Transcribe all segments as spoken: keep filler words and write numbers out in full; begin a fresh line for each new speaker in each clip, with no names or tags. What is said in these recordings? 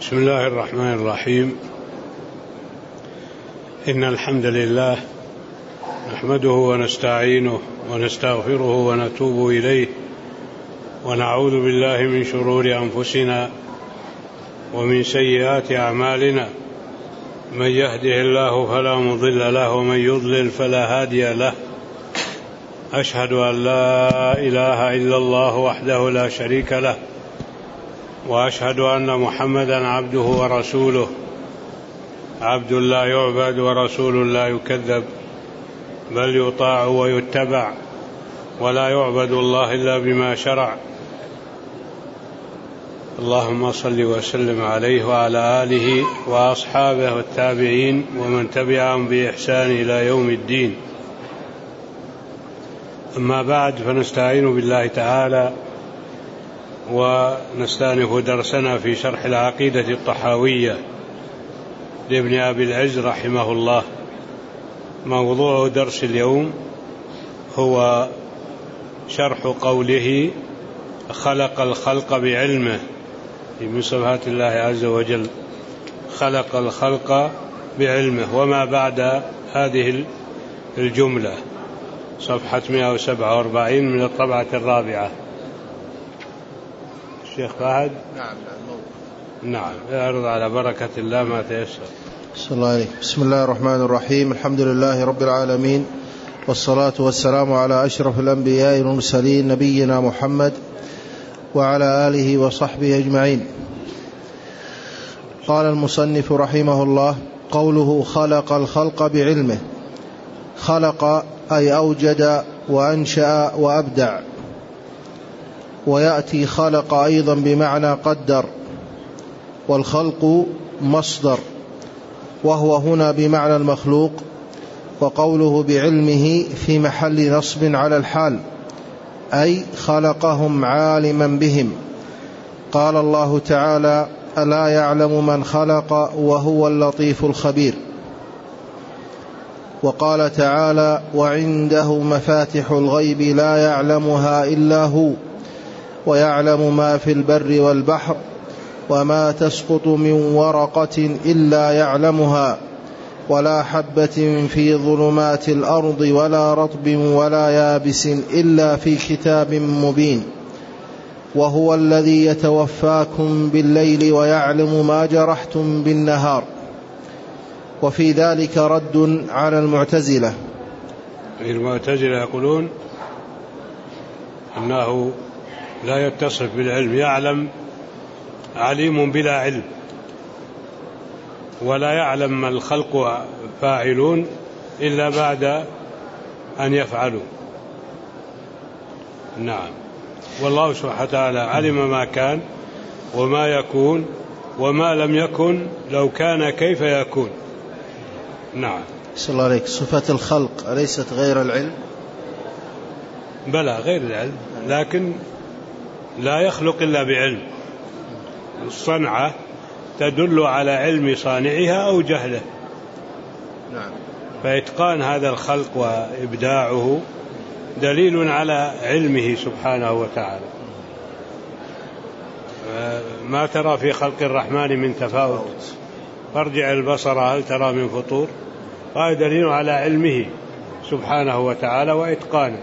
بسم الله الرحمن الرحيم. إن الحمد لله نحمده ونستعينه ونستغفره ونتوب إليه، ونعوذ بالله من شرور أنفسنا ومن سيئات أعمالنا. من يهده الله فلا مضل له ومن يضلل فلا هادي له. أشهد أن لا إله إلا الله وحده لا شريك له، وأشهد أن محمدا عبده ورسوله، عبد لا يعبد ورسول لا يكذب، بل يطاع ويتبع، ولا يعبد الله إلا بما شرع. اللهم صل وسلم عليه وعلى آله وأصحابه والتابعين ومن تبعهم بإحسان إلى يوم الدين. أما بعد، فنستعين بالله تعالى ونستأنف درسنا في شرح العقيدة الطحاوية لابن أبي العز رحمه الله. موضوع درس اليوم هو شرح قوله خلق الخلق بعلمه من صفات الله عز وجل. خلق الخلق بعلمه، وما بعد هذه الجملة، صفحة مئة وسبعة وأربعين من الطبعة الرابعة. الشيخ فهد.
نعم
نعم يعرض على بركة الله ما تيسر.
بسم الله عليك. بسم الله الرحمن الرحيم. الحمد لله رب العالمين، والصلاة والسلام على أشرف الأنبياء والمرسلين، نبينا محمد وعلى آله وصحبه أجمعين. قال المصنف رحمه الله: قوله خلق الخلق بعلمه. خلق أي أوجد وأنشأ وأبدع، ويأتي خلق أيضا بمعنى قدر، والخلق مصدر، وهو هنا بمعنى المخلوق. وقوله بعلمه في محل نصب على الحال، أي خلقهم عالما بهم. قال الله تعالى: ألا يعلم من خلق وهو اللطيف الخبير. وقال تعالى: وعنده مفاتح الغيب لا يعلمها إلا هو، ويعلم ما في البر والبحر، وما تسقط من ورقة إلا يعلمها، ولا حبة في ظلمات الأرض ولا رطب ولا يابس إلا في كتاب مبين. وهو الذي يتوفاكم بالليل ويعلم ما جرحتم بالنهار. وفي ذلك رد على المعتزلة.
المعتزلة يقولون أنه لا يتصف بالعلم، يعلم عليم بلا علم، ولا يعلم ما الخلق فاعلون إلا بعد أن يفعلوا. نعم. والله سبحانه وتعالى علم ما كان وما يكون وما لم يكن لو كان كيف يكون. نعم.
صلى الله عليك. صفة الخلق أليست غير العلم؟
بلى غير العلم، لكن لا يخلق إلا بعلم. الصنعة تدل على علم صانعها أو جهله.
نعم.
فإتقان هذا الخلق وإبداعه دليل على علمه سبحانه وتعالى. ما ترى في خلق الرحمن من تفاوت، فارجع البصر هل ترى من فطور. هذا دليل على علمه سبحانه وتعالى وإتقانه.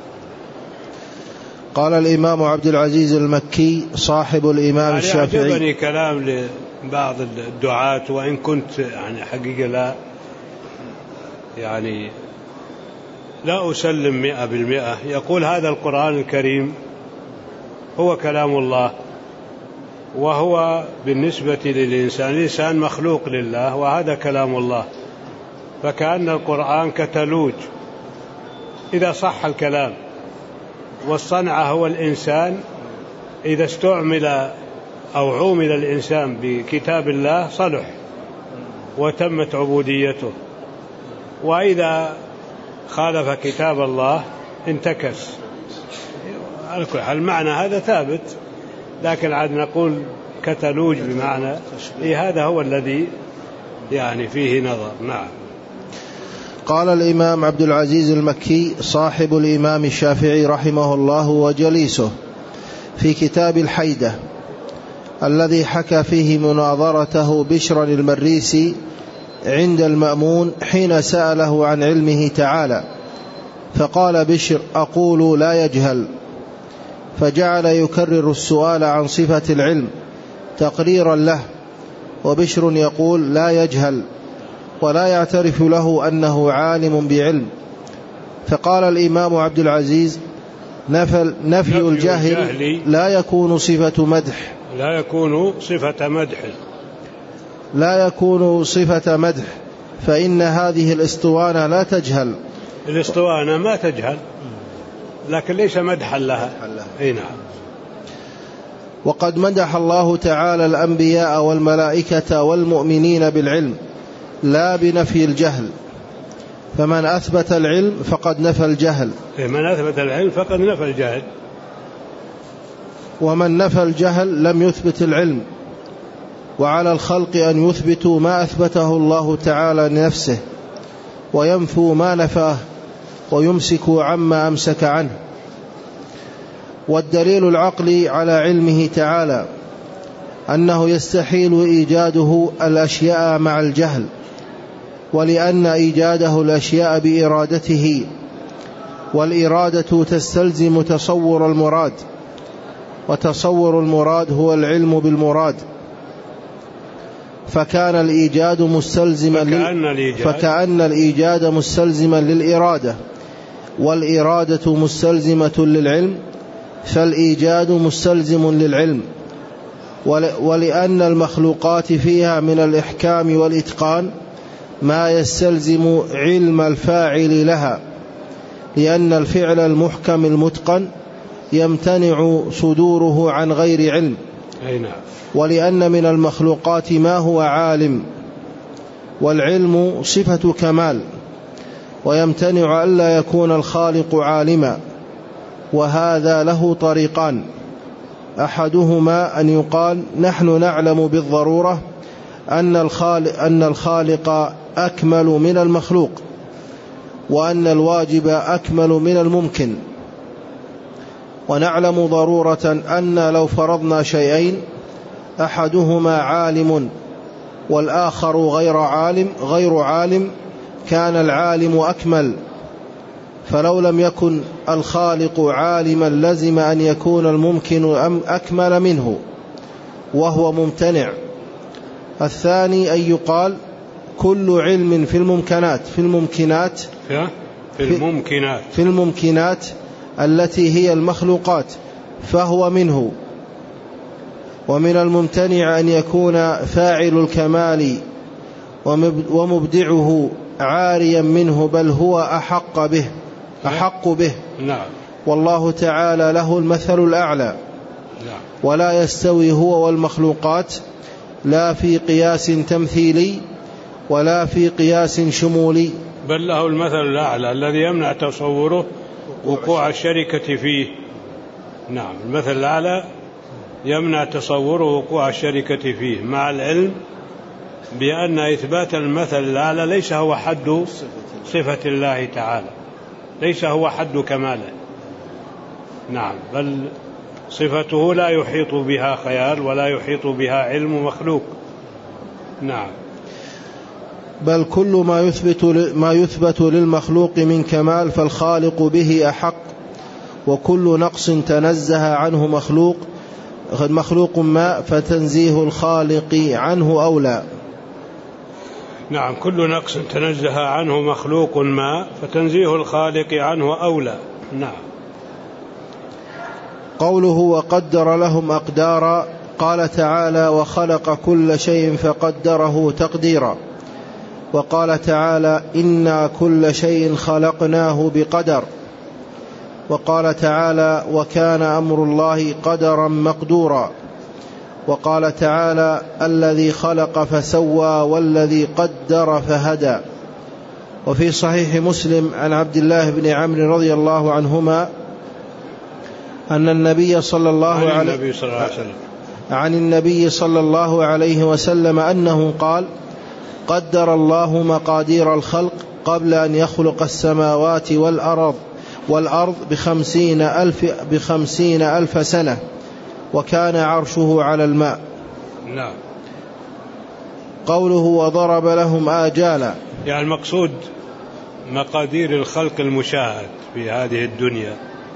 قال الإمام عبد العزيز المكي صاحب الإمام
يعني
الشافعي.
أعجبني كلام لبعض الدعاة، وإن كنت يعني حقيقة لا يعني لا أسلم مئة بالمئة. يقول هذا القرآن الكريم هو كلام الله، وهو بالنسبة للإنسان الإنسان مخلوق لله، وهذا كلام الله. فكأن القرآن كتالوج إذا صح الكلام، والصنعة هو الإنسان إذا استعمل أو عومل الإنسان بكتاب الله صلح وتمت عبوديته، وإذا خالف كتاب الله انتكس. المعنى هذا ثابت، لكن عاد نقول كتالوج بمعنى إيه، هذا هو الذي يعني فيه نظر. نعم.
قال الإمام عبد العزيز المكي صاحب الإمام الشافعي رحمه الله وجليسه في كتاب الحيدة: الذي حكى فيه مناظرته بشر المريسي عند المأمون حين سأله عن علمه تعالى، فقال بشر: أقول لا يجهل، فجعل يكرر السؤال عن صفة العلم تقريرا له، وبشر يقول لا يجهل ولا يعترف له أنه عالم بعلم. فقال الإمام عبد العزيز: نفي, نفي الجهل لا يكون صفة مدح
لا يكون صفة مدح
لا يكون صفة مدح فإن هذه الاسطوانة لا تجهل.
الاسطوانة ما تجهل، لكن ليس مدحا لها. أي نعم.
وقد مدح الله تعالى الأنبياء والملائكة والمؤمنين بالعلم لا بنفي الجهل، فمن أثبت العلم فقد نفى الجهل
من أثبت العلم فقد نفى الجهل
ومن نفى الجهل لم يثبت العلم. وعلى الخلق أن يثبتوا ما أثبته الله تعالى لنفسه وينفوا ما نفاه ويمسكوا عما أمسك عنه. والدليل العقلي على علمه تعالى أنه يستحيل إيجاده الأشياء مع الجهل، ولأن إيجاده الأشياء بإرادته، والإرادة تستلزم تصور المراد، وتصور المراد هو العلم بالمراد، فكان الإيجاد مستلزما
فكأن الإيجاد,
فكأن الإيجاد مستلزما للإرادة، والإرادة مستلزمة للعلم، فالإيجاد مستلزم للعلم. ولأن المخلوقات فيها من الإحكام والإتقان ما يستلزم علم الفاعل لها، لأن الفعل المحكم المتقن يمتنع صدوره عن غير علم.
أي نعم.
ولأن من المخلوقات ما هو عالم، والعلم صفة كمال، ويمتنع ألا يكون الخالق عالما. وهذا له طريقان: أحدهما أن يقال نحن نعلم بالضرورة أن الخالق, أن الخالق أكمل من المخلوق، وأن الواجب أكمل من الممكن. ونعلم ضرورة أن لو فرضنا شيئين أحدهما عالم والآخر غير عالم غير عالم كان العالم أكمل، فلو لم يكن الخالق عالما لزم أن يكون الممكن أكمل منه، وهو ممتنع. الثاني أن يقال كل علم في الممكنات في الممكنات
في الممكنات
في الممكنات التي هي المخلوقات فهو منه. ومن الممتنع أن يكون فاعل الكمال ومبدعه عاريا منه، بل هو أحق به أحق به
نعم.
والله تعالى له المثل الأعلى.
نعم.
ولا يستوي هو والمخلوقات لا في قياس تمثيلي ولا في قياس شمولي،
بل له المثل الأعلى الذي يمنع تصوره وقوع الشركة فيه. نعم. المثل الأعلى يمنع تصوره وقوع الشركة فيه، مع العلم بأن إثبات المثل الأعلى ليس هو حد صفة الله تعالى، ليس هو حد كماله. نعم. بل صفته لا يحيط بها خيال ولا يحيط بها علم مخلوق. نعم.
بل كل ما يثبت ما يثبت للمخلوق من كمال فالخالق به أحق، وكل نقص تنزه عنه مخلوق مخلوق ما فتنزيه الخالق عنه أولى.
نعم. كل نقص تنزه عنه مخلوق ما فتنزيه الخالق عنه أولى. نعم.
قوله وقدر لهم أقدارا، قال تعالى وخلق كل شيء فقدره تقديرا. وقال تعالى إنا كل شيء خلقناه بقدر. وقال تعالى وكان أمر الله قدرا مقدورا. وقال تعالى الذي خلق فسوى والذي قدر فهدى. وفي صحيح مسلم عن عبد الله بن عمرو رضي الله عنهما أن النبي صلى الله عليه وسلم عن النبي صلى الله عليه وسلم أنه قال قدر الله مقادير الخلق قبل أن يخلق السماوات والأرض والأرض بخمسين ألف, بخمسين ألف سنة، وكان عرشه على الماء.
نعم.
قوله وضرب لهم آجالا،
يعني المقصود مقادير الخلق المشاهد في هذه الدنيا.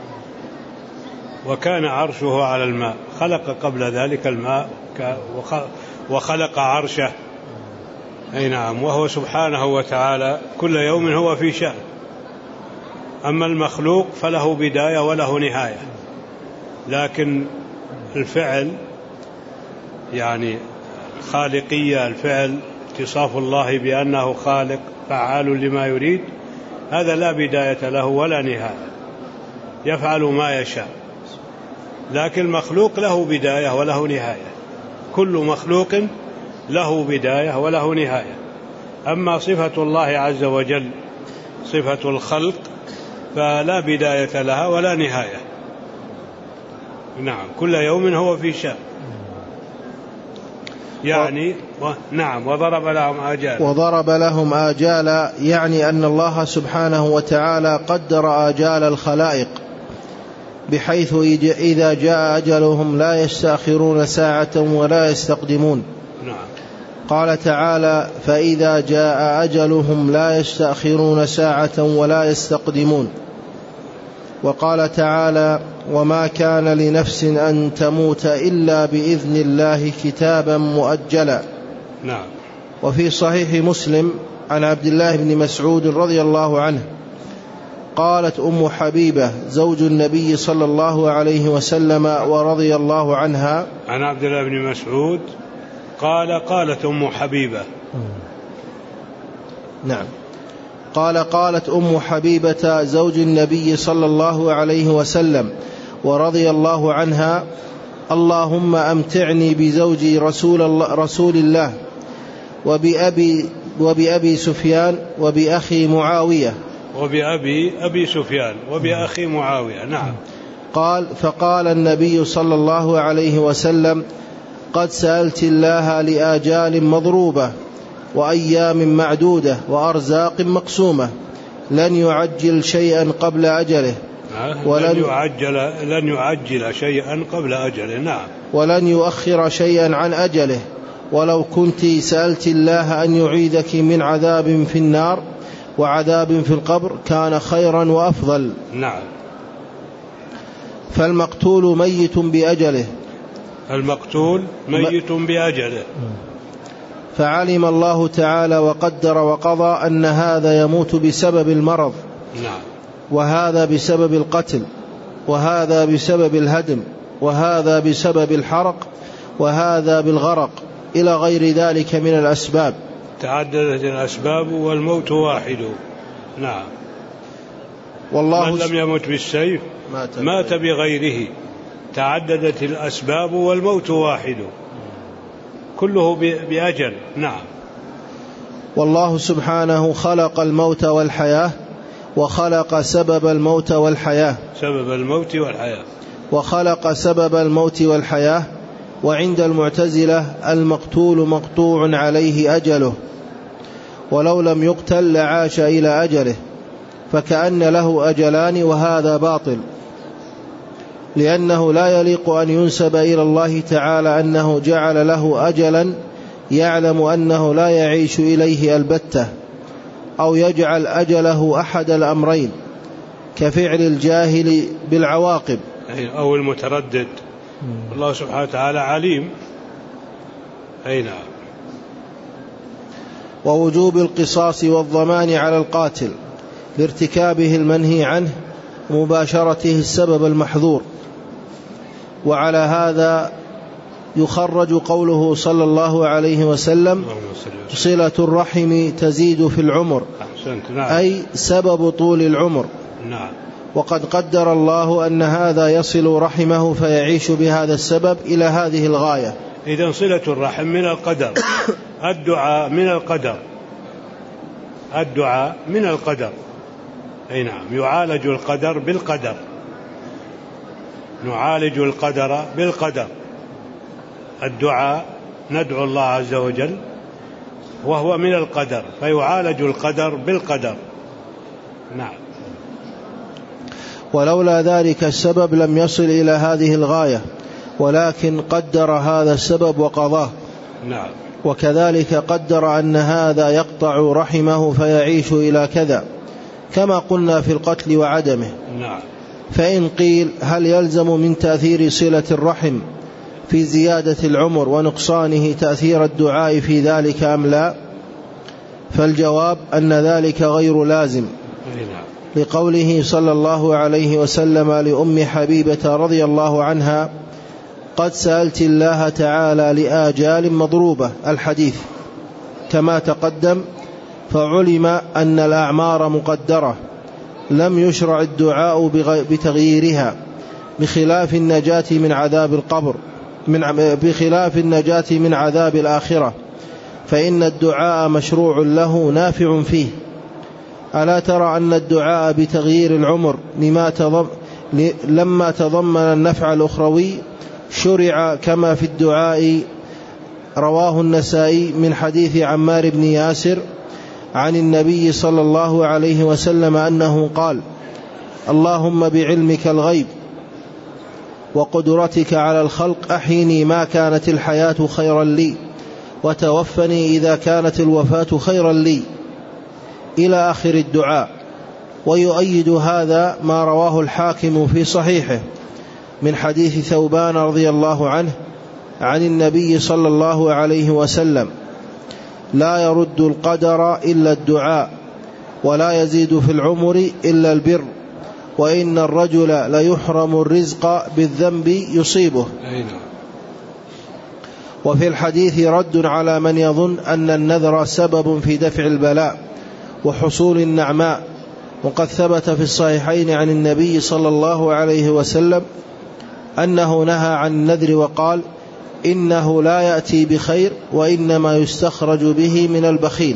وكان عرشه على الماء، خلق قبل ذلك الماء وخلق عرشه. أي نعم. وهو سبحانه وتعالى كل يوم هو في شأن. أما المخلوق فله بداية وله نهاية، لكن الفعل يعني خالقية، الفعل اتصاف الله بأنه خالق فعال لما يريد، هذا لا بداية له ولا نهاية، يفعل ما يشاء. لكن المخلوق له بداية وله نهاية، كل مخلوق له بداية وله نهاية. أما صفة الله عز وجل صفة الخلق فلا بداية لها ولا نهاية. نعم. كل يوم هو في شأن. يعني و... نعم. وضرب لهم آجالا،
وضرب لهم آجالا يعني أن الله سبحانه وتعالى قدر آجال الخلائق بحيث إذا جاء أجلهم لا يستأخرون ساعة ولا يستقدمون.
نعم.
قال تعالى فإذا جاء أجلهم لا يستأخرون ساعة ولا يستقدمون. وقال تعالى وما كان لنفس أن تموت إلا بإذن الله كتابا مؤجلا.
نعم.
وفي صحيح مسلم عن عبد الله بن مسعود رضي الله عنه قالت أم حبيبة زوج النبي صلى الله عليه وسلم ورضي الله عنها،
عن عبد الله بن مسعود قال قالت أم حبيبة.
نعم. قال قالت أم حبيبة زوج النبي صلى الله عليه وسلم ورضي الله عنها اللهم أمتعني بزوجي رسول الله, رسول الله وبأبي, وبأبي سفيان وبأخي معاوية
وبأبي أبي سفيان وبأخي معاوية. نعم.
قال فقال النبي صلى الله عليه وسلم قد سألت الله لآجال مضروبة وأيام معدودة وأرزاق مقسومة لن يعجل شيئا قبل أجله
ولن يعجل, لن يعجل شيئا قبل أجله. نعم.
ولن يؤخر شيئا عن أجله ولو كنت سألت الله أن يعيذك من عذاب في النار وعذاب في القبر كان خيرا وأفضل.
نعم.
فالمقتول ميت بأجله
المقتول ميت بأجله.
فعلم الله تعالى وقدر وقضى أن هذا يموت بسبب المرض.
نعم.
وهذا بسبب القتل وهذا بسبب الهدم وهذا بسبب الحرق وهذا بالغرق إلى غير ذلك من الأسباب.
تعددت الأسباب والموت واحد. نعم.
والله
من لم يمت بالسيف مات, مات بغيره. تعددت الأسباب والموت واحد، كله بأجل. نعم.
والله سبحانه خلق الموت والحياة وخلق سبب الموت والحياة
سبب الموت والحياة
وخلق سبب الموت والحياة. وعند المعتزلة المقتول مقطوع عليه أجله ولو لم يقتل لعاش إلى أجله، فكأن له أجلان، وهذا باطل، لأنه لا يليق أن ينسب إلى الله تعالى أنه جعل له أجلا يعلم أنه لا يعيش إليه البتة، أو يجعل أجله أحد الأمرين كفعل الجاهل بالعواقب
أو المتردد. الله سبحانه وتعالى عليم. أي نعم.
ووجوب القصاص والضمان على القاتل لارتكابه المنهي عنه ومباشرته السبب المحظور. وعلى هذا يخرج قوله صلى الله عليه وسلم صلة الرحم تزيد في العمر، أي سبب طول العمر.
نعم.
وقد قدر الله أن هذا يصل رحمه فيعيش بهذا السبب إلى هذه الغاية.
إذن صلة الرحم من القدر. الدعاء من القدر. الدعاء من القدر. أي نعم. يعالج القدر بالقدر. نعالج القدر بالقدر. الدعاء ندعو الله عز وجل وهو من القدر، فيعالج القدر بالقدر. نعم.
ولولا ذلك السبب لم يصل إلى هذه الغاية، ولكن قدر هذا السبب وقضاه.
نعم.
وكذلك قدر أن هذا يقطع رحمه فيعيش إلى كذا، كما قلنا في القتل وعدمه.
نعم.
فإن قيل هل يلزم من تأثير صلة الرحم في زيادة العمر ونقصانه تأثير الدعاء في ذلك أم لا؟ فالجواب أن ذلك غير لازم، لقوله صلى الله عليه وسلم لأم حبيبة رضي الله عنها: قد سألت الله تعالى لآجال مضروبة، الحديث كما تقدم. فعلم أن الأعمار مقدرة لم يشرع الدعاء بتغييرها، بخلاف النجاة من عذاب القبر من بخلاف النجاة من عذاب الآخرة، فإن الدعاء مشروع له نافع فيه. ألا ترى أن الدعاء بتغيير العمر لما تضم لما تضمن النفع الأخروي شرع كما في الدعاء. رواه النسائي من حديث عمار بن ياسر عن النبي صلى الله عليه وسلم أنه قال: اللهم بعلمك الغيب وقدرتك على الخلق أحيني ما كانت الحياة خيرا لي، وتوفني إذا كانت الوفاة خيرا لي، إلى آخر الدعاء. ويؤيد هذا ما رواه الحاكم في صحيحه من حديث ثوبان رضي الله عنه عن النبي صلى الله عليه وسلم: لا يرد القدر إلا الدعاء، ولا يزيد في العمر إلا البر، وإن الرجل ليحرم الرزق بالذنب يصيبه. وفي الحديث رد على من يظن أن النذر سبب في دفع البلاء وحصول النعماء. وقد ثبت في الصحيحين عن النبي صلى الله عليه وسلم أنه نهى عن النذر وقال: إنه لا يأتي بخير، وإنما يستخرج به من البخيل.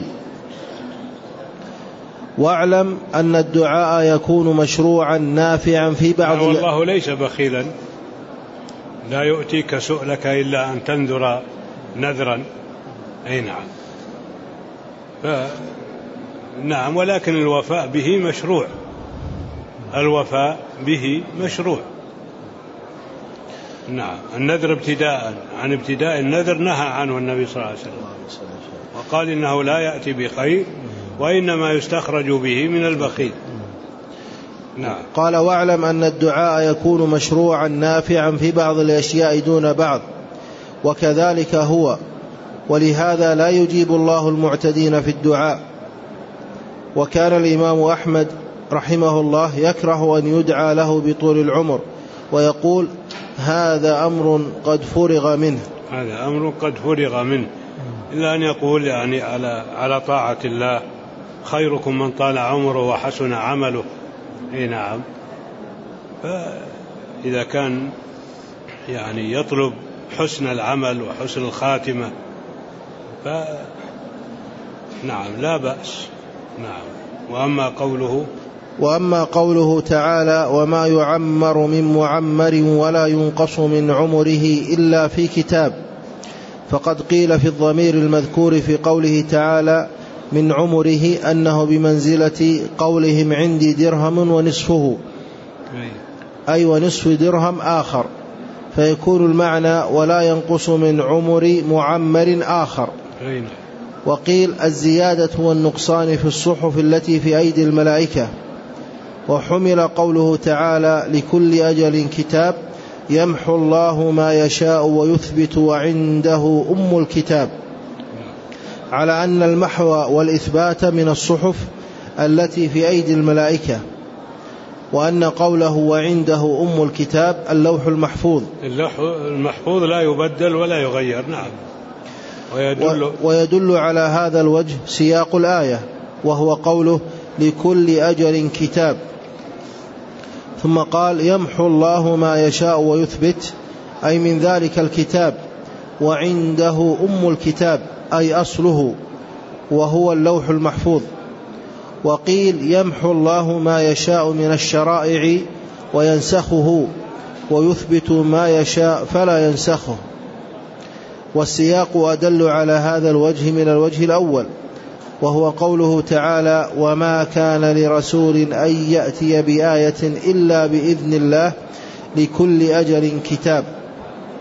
واعلم أن الدعاء يكون مشروعا نافعا في بعض.
والله ليس بخيلا، لا يؤتيك سؤلك إلا أن تنذر نذرا. أي نعم. ف... نعم، ولكن الوفاء به مشروع، الوفاء به مشروع. نعم. النذر ابتداء، عن ابتداء النذر نهى عنه النبي صلى الله عليه وسلم، وقال إنه لا يأتي بخير، وإنما يستخرج به من البخيل. نعم.
قال: واعلم أن الدعاء يكون مشروعا نافعا في بعض الأشياء دون بعض، وكذلك هو، ولهذا لا يجيب الله المعتدين في الدعاء. وكان الإمام أحمد رحمه الله يكره أن يدعى له بطول العمر، ويقول: هذا أمر قد فرغ منه.
هذا أمر قد فرغ منه، إلا أن يقول يعني على على طاعة الله: خيركم من طال عمره وحسن عمله. اي نعم. فإذا كان يعني يطلب حسن العمل وحسن الخاتمة ف نعم لا بأس. نعم. وأما قوله
وأما قوله تعالى: وما يعمر من معمر ولا ينقص من عمره إلا في كتاب، فقد قيل في الضمير المذكور في قوله تعالى من عمره أنه بمنزلة قولهم عندي درهم ونصفه، أي ونصف درهم آخر، فيكون المعنى ولا ينقص من عمر معمر آخر. وقيل الزيادة والنقصان في الصحف التي في أيدي الملائكة. وحمل قوله تعالى لكل أجل كتاب يمحو الله ما يشاء ويثبت وعنده أم الكتاب، على أن المحو والإثبات من الصحف التي في أيدي الملائكة، وأن قوله وعنده أم الكتاب اللوح المحفوظ.
اللوح المحفوظ لا يبدل ولا يغير. نعم. ويدل,
ويدل على هذا الوجه سياق الآية، وهو قوله لكل أجل كتاب، ثم قال يمحو الله ما يشاء ويثبت، أي من ذلك الكتاب، وعنده أم الكتاب أي أصله وهو اللوح المحفوظ. وقيل يمحو الله ما يشاء من الشرائع وينسخه، ويثبت ما يشاء فلا ينسخه. والسياق أدل على هذا الوجه من الوجه الأول، وهو قوله تعالى وما كان لرسول أن يأتي بآية إلا بإذن الله لكل أجل كتاب.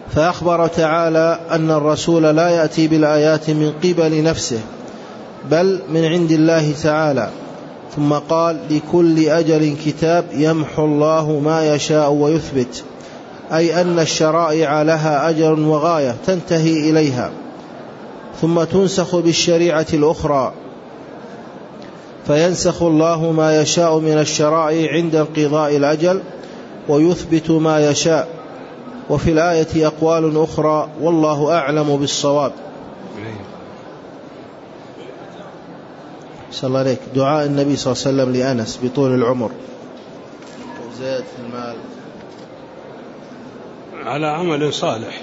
فأخبر تعالى أن الرسول لا يأتي بالآيات من قبل نفسه بل من عند الله تعالى، ثم قال لكل أجل كتاب يمحو الله ما يشاء ويثبت، أي أن الشرائع لها أجر وغاية تنتهي إليها ثم تنسخ بالشريعة الأخرى، فينسخ الله ما يشاء من الشرائع عند انقضاء الأجل ويثبت ما يشاء. وفي الآية أقوال أخرى والله أعلم بالصواب. صلى الله عليك. دعاء النبي صلى الله عليه وسلم لأنس بطول العمر وزيادة في المال
على عمل صالح،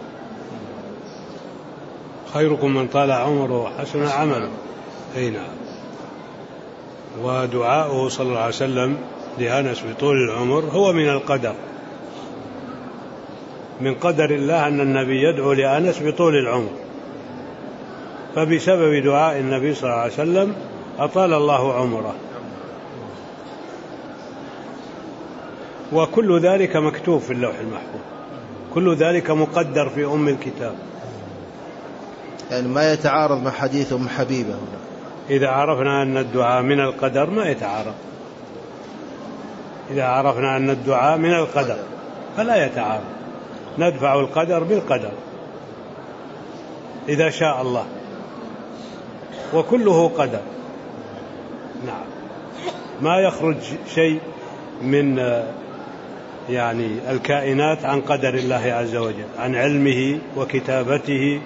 خيركم من طال عمره وحسن عمله. أي نعم. ودعاؤه صلى الله عليه وسلم لأنس بطول العمر هو من القدر، من قدر الله أن النبي يدعو لأنس بطول العمر، فبسبب دعاء النبي صلى الله عليه وسلم أطال الله عمره، وكل ذلك مكتوب في اللوح المحفوظ، كل ذلك مقدر في أم الكتاب.
يعني ما يتعارض مع حديث أم حبيبة هنا.
إذا عرفنا أن الدعاء من القدر ما يتعارض، إذا عرفنا أن الدعاء من القدر فلا يتعارض، ندفع القدر بالقدر إذا شاء الله، وكله قدر. نعم. ما يخرج شيء من يعني الكائنات عن قدر الله عز وجل، عن علمه وكتابته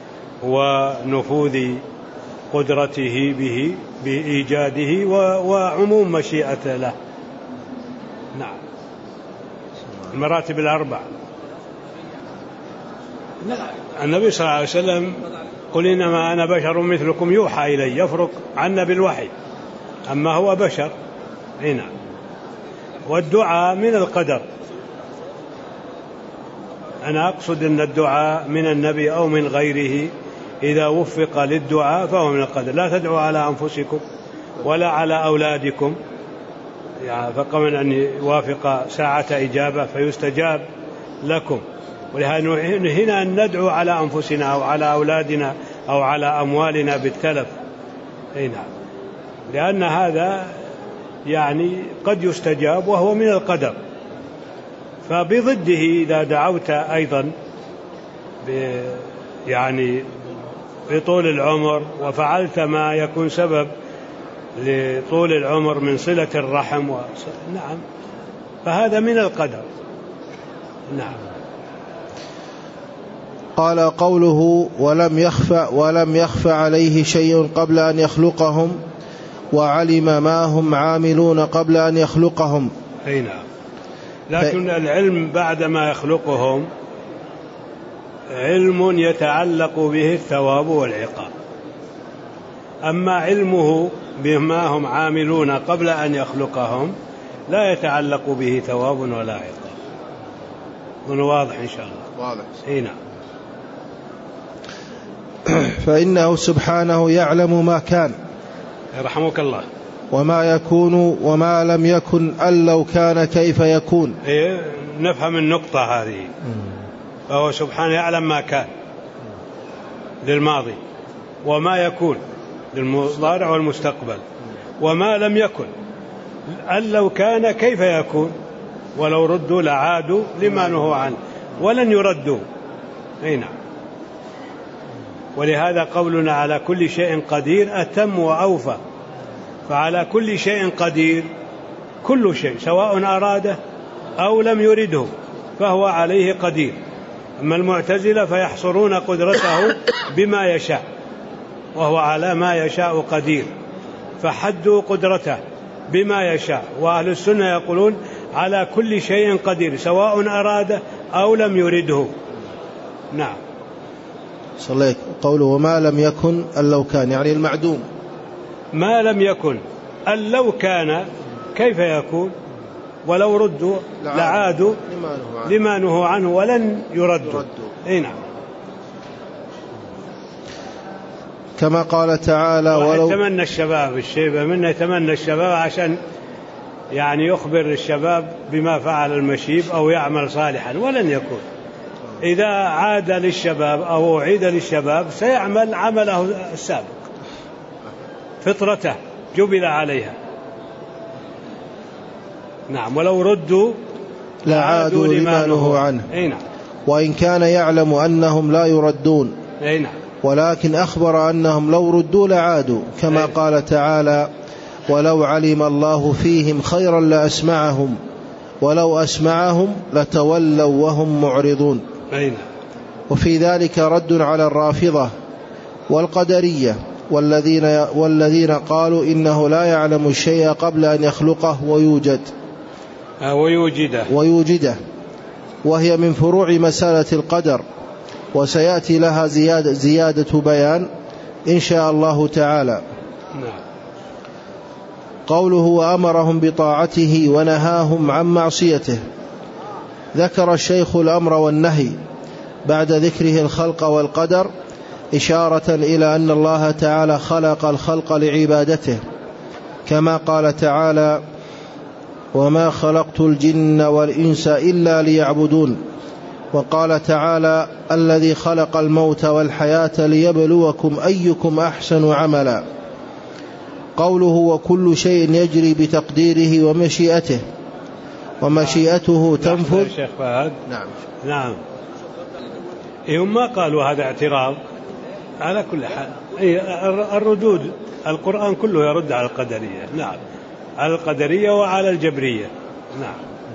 ونفوذ قدرته به بإيجاده وعموم مشيئته له. نعم. المراتب الأربع. النبي صلى الله عليه وسلم قل إنما أنا بشر مثلكم يوحى إلي، يفرق عنا بالوحي، أما هو بشر. هنا والدعاء من القدر. أنا أقصد أن الدعاء من النبي أو من غيره إذا وفق للدعاء فهو من القدر. لا تدعوا على أنفسكم ولا على أولادكم، يعني فقمن أن يوافق ساعة إجابة فيستجاب لكم. ولهذا هنا أن ندعو على أنفسنا أو على أولادنا أو على أموالنا بالتلف. هنا لأن هذا يعني قد يستجاب وهو من القدر. فبضده إذا دعوت أيضا يعني بطول العمر وفعلت ما يكون سبب لطول العمر من صلة الرحم و... نعم، فهذا من القدر. نعم.
قال قوله ولم يخفى ولم يخفى عليه شيء قبل أن يخلقهم وعلم ما هم عاملون قبل أن يخلقهم.
أي نعم. لكن ف... العلم بعد ما يخلقهم علم يتعلق به الثواب والعقاب، أما علمه بما هم عاملون قبل أن يخلقهم لا يتعلق به ثواب ولا عقاب. واضح إن شاء الله.
واضح.
أي نعم.
فإنه سبحانه يعلم ما كان
رحمك الله
وما يكون وما لم يكن أن لو كان كيف يكون.
إيه نفهم النقطة هذه. فهو سبحانه يعلم ما كان للماضي وما يكون للمضارع والمستقبل، وما لم يكن أن لو كان كيف يكون، ولو ردوا لعادوا لما نهوا عنه ولن يردوا. أي نعم. ولهذا قولنا على كل شيء قدير أتم وأوفى. فعلى كل شيء قدير كل شيء سواء أراده أو لم يرده فهو عليه قدير. أما المعتزلة فيحصرون قدرته بما يشاء، وهو على ما يشاء قدير، فحدوا قدرته بما يشاء. وأهل السنة يقولون على كل شيء قدير سواء أراده أو لم يرده. نعم.
صليك. قوله وما لم يكن أن لو كان يعني المعدوم.
ما لم يكن أن لو كان كيف يكون، ولو ردوا لعادوا لما نهوا عنه ولن يردوا. أي نعم.
كما قال تعالى ولو
يتمنى الشباب الشيبة منا يتمنى الشباب عشان يعني يخبر الشباب بما فعل المشيب أو يعمل صالحا ولن يكون. إذا عاد للشباب أو عيد للشباب سيعمل عمله السابق، فطرته جبل عليها. نعم. ولو ردوا
لعادوا لما نهوا عنه.
نعم.
وإن كان يعلم أنهم لا يردون،
نعم.
ولكن أخبر أنهم لو ردوا لعادوا، كما
نعم.
قال تعالى: ولو علم الله فيهم خيرا لأسمعهم ولو أسمعهم لتولوا وهم معرضون.
نعم.
وفي ذلك رد على الرافضة والقدرية والذين, والذين قالوا إنه لا يعلم الشيء قبل أن يخلقه ويوجد
ويوجده,
ويوجده وهي من فروع مسألة القدر، وسيأتي لها زيادة, زيادة بيان إن شاء الله تعالى.
نعم.
قوله: وأمرهم بطاعته ونهاهم عن معصيته. ذكر الشيخ الأمر والنهي بعد ذكره الخلق والقدر، إشارة إلى أن الله تعالى خلق الخلق لعبادته، كما قال تعالى: وما خلقت الجن والإنس إلا ليعبدون. وقال تعالى: الذي خلق الموت والحياة ليبلوكم أيكم أحسن عملا. قوله: وكل شيء يجري بتقديره ومشيئته، ومشيئته تنفذ.
شيخ فهد.
نعم.
نعم. هم ما قالوا هذا اعتراض. على كل حال الردود، القرآن كله يرد على القدرية. نعم. على القدرية وعلى الجبرية. نعم.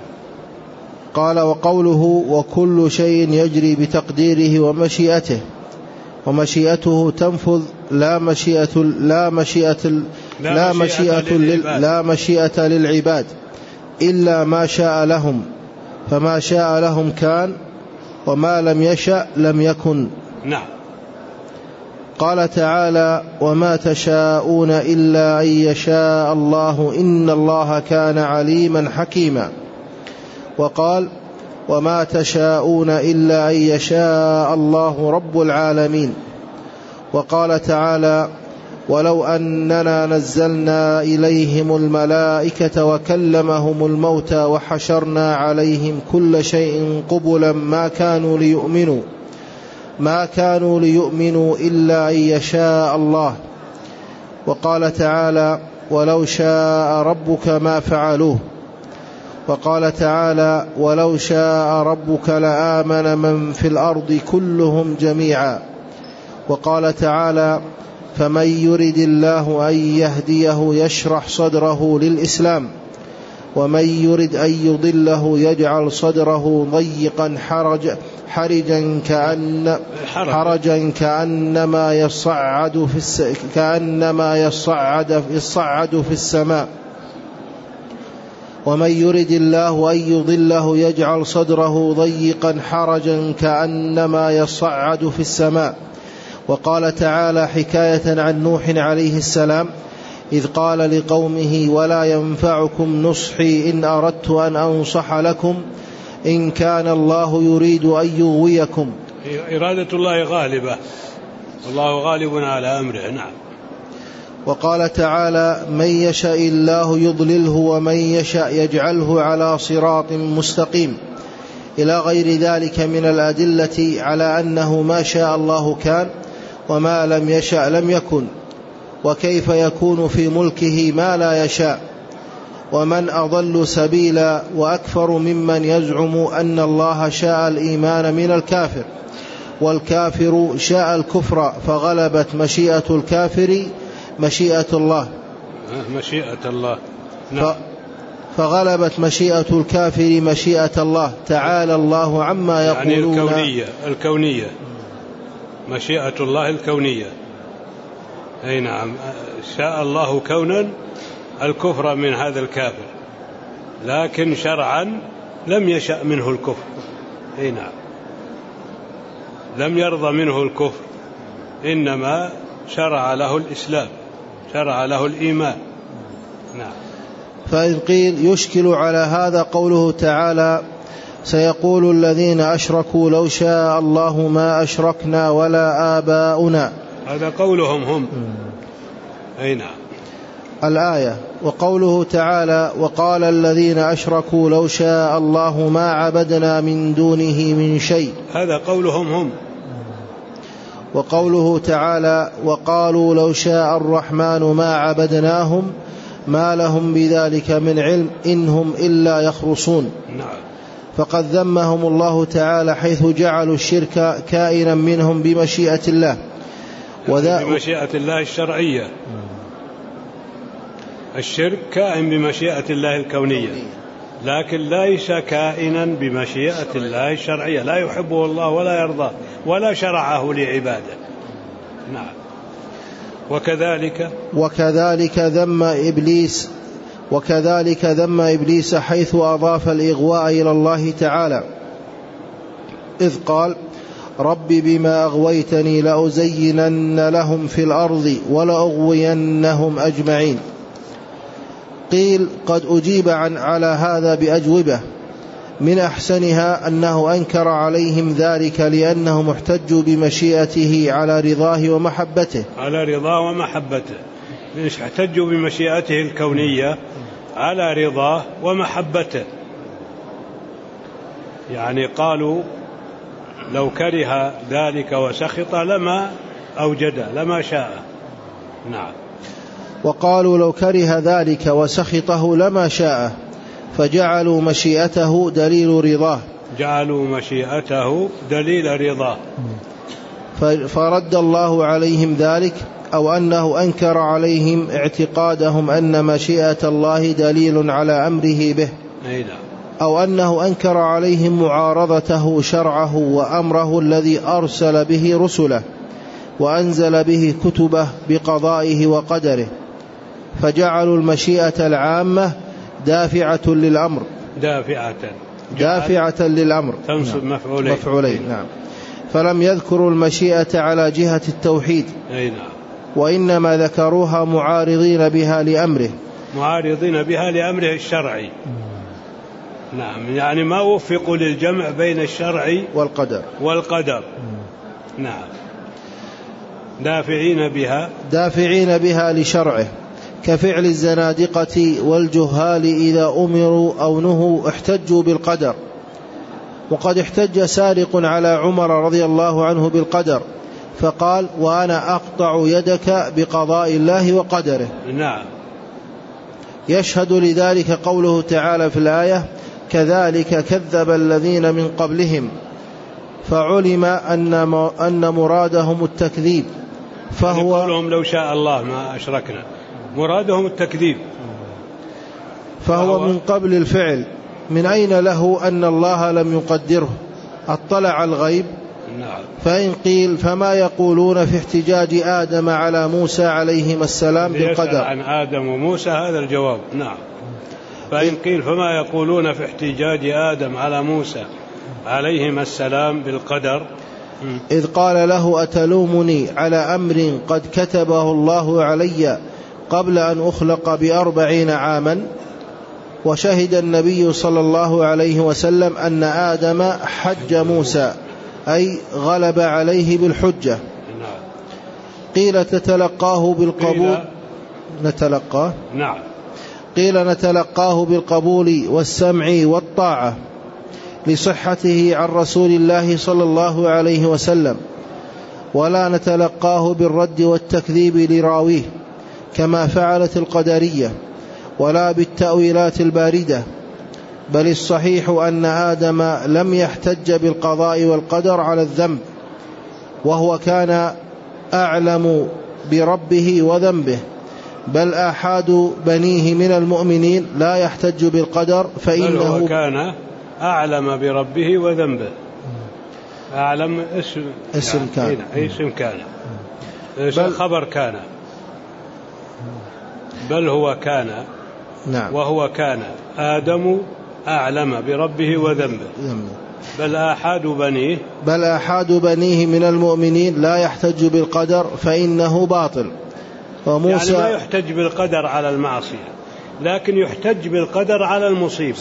قال: وقوله: وكل شيء يجري بتقديره ومشيئته، ومشيئته تنفذ لا مشيئة لا مشيئة لا مشيئة لل لا مشيئة للعباد إلا ما شاء لهم، فما شاء لهم كان، وما لم يشأ لم يكن.
نعم.
قال تعالى: وما تشاءون إلا أن يشاء الله إن الله كان عليما حكيما. وقال: وما تشاءون إلا أن يشاء الله رب العالمين. وقال تعالى: ولو أننا نزلنا إليهم الملائكة وكلمهم الموتى وحشرنا عليهم كل شيء قبلا ما كانوا ليؤمنوا ما كانوا ليؤمنوا إلا أن يشاء الله. وقال تعالى: ولو شاء ربك ما فعلوه. وقال تعالى: ولو شاء ربك لآمن من في الأرض كلهم جميعا. وقال تعالى: فمن يرد الله أن يهديه يشرح صدره للإسلام، ومن يرد أن يضله يجعل صدره ضيقا حرج حرجا كأن حرجا كأنما يصعد في الس... كأنما يصعد يصعد في السماء، ومن يرد الله أن يضله يجعل صدره ضيقا حرجا كأنما يصعد في السماء. وقال تعالى حكاية عن نوح عليه السلام إذ قال لقومه: ولا ينفعكم نصحي إن أردت أن أنصح لكم إن كان الله يريد أن يغويكم.
إرادة الله غالبة، الله غالب على أمره. نعم.
وقال تعالى: من يشاء الله يضلله ومن يشاء يجعله على صراط مستقيم، إلى غير ذلك من الأدلة على أنه ما شاء الله كان، وما لم يشاء لم يكن. وكيف يكون في ملكه ما لا يشاء؟ ومن أضل سبيلا وأكفر ممن يزعم أن الله شاء الإيمان من الكافر، والكافر شاء الكفر، فغلبت مشيئة الكافر مشيئة الله
مشيئة الله نعم.
فغلبت مشيئة الكافر مشيئة الله تعالى الله عما يقولون.
يعني الكونية الكونية مشيئة الله الكونية. أي نعم. شاء الله كونا الكفر من هذا الكافر، لكن شرعا لم يشأ منه الكفر. أي نعم. لم يرضى منه الكفر، إنما شرع له الإسلام، شرع له الإيمان. نعم.
فإن قيل يشكل على هذا قوله تعالى: سيقول الذين أشركوا لو شاء الله ما أشركنا ولا آباؤنا.
هذا قولهم هم. أي نعم.
الآية. وقوله تعالى: وقال الذين أشركوا لو شاء الله ما عبدنا من دونه من شيء،
هذا قولهم هم.
وقوله تعالى: وقالوا لو شاء الرحمن ما عبدناهم ما لهم بذلك من علم إن هم إلا يخرصون.
نعم.
فقد ذمهم الله تعالى حيث جعلوا الشرك كائنا منهم بمشيئة الله،
يعني بمشيئة الله الشرعية. الشرك كائن بمشيئة الله الكونية، لكن ليس كائنا بمشيئة الله الشرعية، لا يحبه الله ولا يرضاه ولا شرعه لعباده. نعم. وكذلك
وكذلك ذم إبليس وكذلك ذم إبليس حيث أضاف الإغواء إلى الله تعالى، إذ قال: رب بما أغويتني لأزينن لهم في الأرض ولأغوينهم أجمعين. قيل: قد أجيب عن على هذا بأجوبة، من أحسنها أنه أنكر عليهم ذلك لأنهم احتجوا بمشيئته على رضاه ومحبته
على رضاه ومحبته احتجوا بمشيئته الكونية على رضاه ومحبته، يعني قالوا لو كره ذلك وسخط لما أوجده لما شاء. نعم.
وقالوا لو كره ذلك وسخطه لما شاء، فجعلوا مشيئته دليل رضاه
جعلوا مشيئته دليل رضاه
فرد الله عليهم ذلك، أو أنه أنكر عليهم اعتقادهم أن مشيئة الله دليل على أمره به، أو أنه أنكر عليهم معارضته شرعه وأمره الذي أرسل به رسله وأنزل به كتبه بقضائه وقدره، فجعلوا المشيئة العامة دافعة للأمر
دافعة
دافعة للأمر
تنصب مفعولين,
مفعولين. نعم. فلم يذكروا المشيئة على جهة التوحيد،
أي نعم.
وإنما ذكروها معارضين بها لأمره
معارضين بها لأمره الشرعي. نعم، يعني ما وفقوا للجمع بين الشرع
والقدر
والقدر. نعم. دافعين بها
دافعين بها لشرعه، كفعل الزنادقة والجهال إذا أمروا أو نهوا احتجوا بالقدر. وقد احتج سارق على عمر رضي الله عنه بالقدر فقال: وأنا أقطع يدك بقضاء الله وقدره.
نعم.
يشهد لذلك قوله تعالى في الآية: كذلك كذب الذين من قبلهم، فعلم أن مرادهم التكذيب، فهو
قولهم لو شاء الله ما أشركنا، مرادهم التكذيب،
فهو من قبل الفعل، من أين له أن الله لم يقدره؟ اطلع الغيب.
نعم.
فإن قيل فما يقولون في احتجاج آدم على موسى عليهما السلام بالقدر؟
عن آدم وموسى هذا الجواب. نعم. فإن قيل فما يقولون في احتجاج آدم على موسى عليهما السلام بالقدر؟
إذ قال له: أتلومني على أمر قد كتبه الله علي قبل أن أخلق بأربعين عاما؟ وشهد النبي صلى الله عليه وسلم أن آدم حج موسى، أي غلب عليه بالحجة. قيل تتلقاه بالقبول نتلقاه
نعم.
قيل نتلقاه بالقبول والسمع والطاعة لصحته عن رسول الله صلى الله عليه وسلم، ولا نتلقاه بالرد والتكذيب لراويه كما فعلت القدرية، ولا بالتأويلات الباردة، بل الصحيح أن آدم لم يحتج بالقضاء والقدر على الذنب، وهو كان أعلم بربه وذنبه، بل آحاد بنيه من المؤمنين لا يحتج بالقدر، فإنه
بل هو كان أعلم بربه وذنبه. أعلم اسم
اسم كان
أي اسم كان بل خبر كان بل هو كان.
نعم.
وهو كان آدم أعلم بربه وذنبه، بل آحاد بنيه
بل آحاد بنيه من المؤمنين لا يحتج بالقدر، فإنه باطل. وموسى
يعني ما يحتج بالقدر على المعصية، لكن يحتج بالقدر على المصيبة،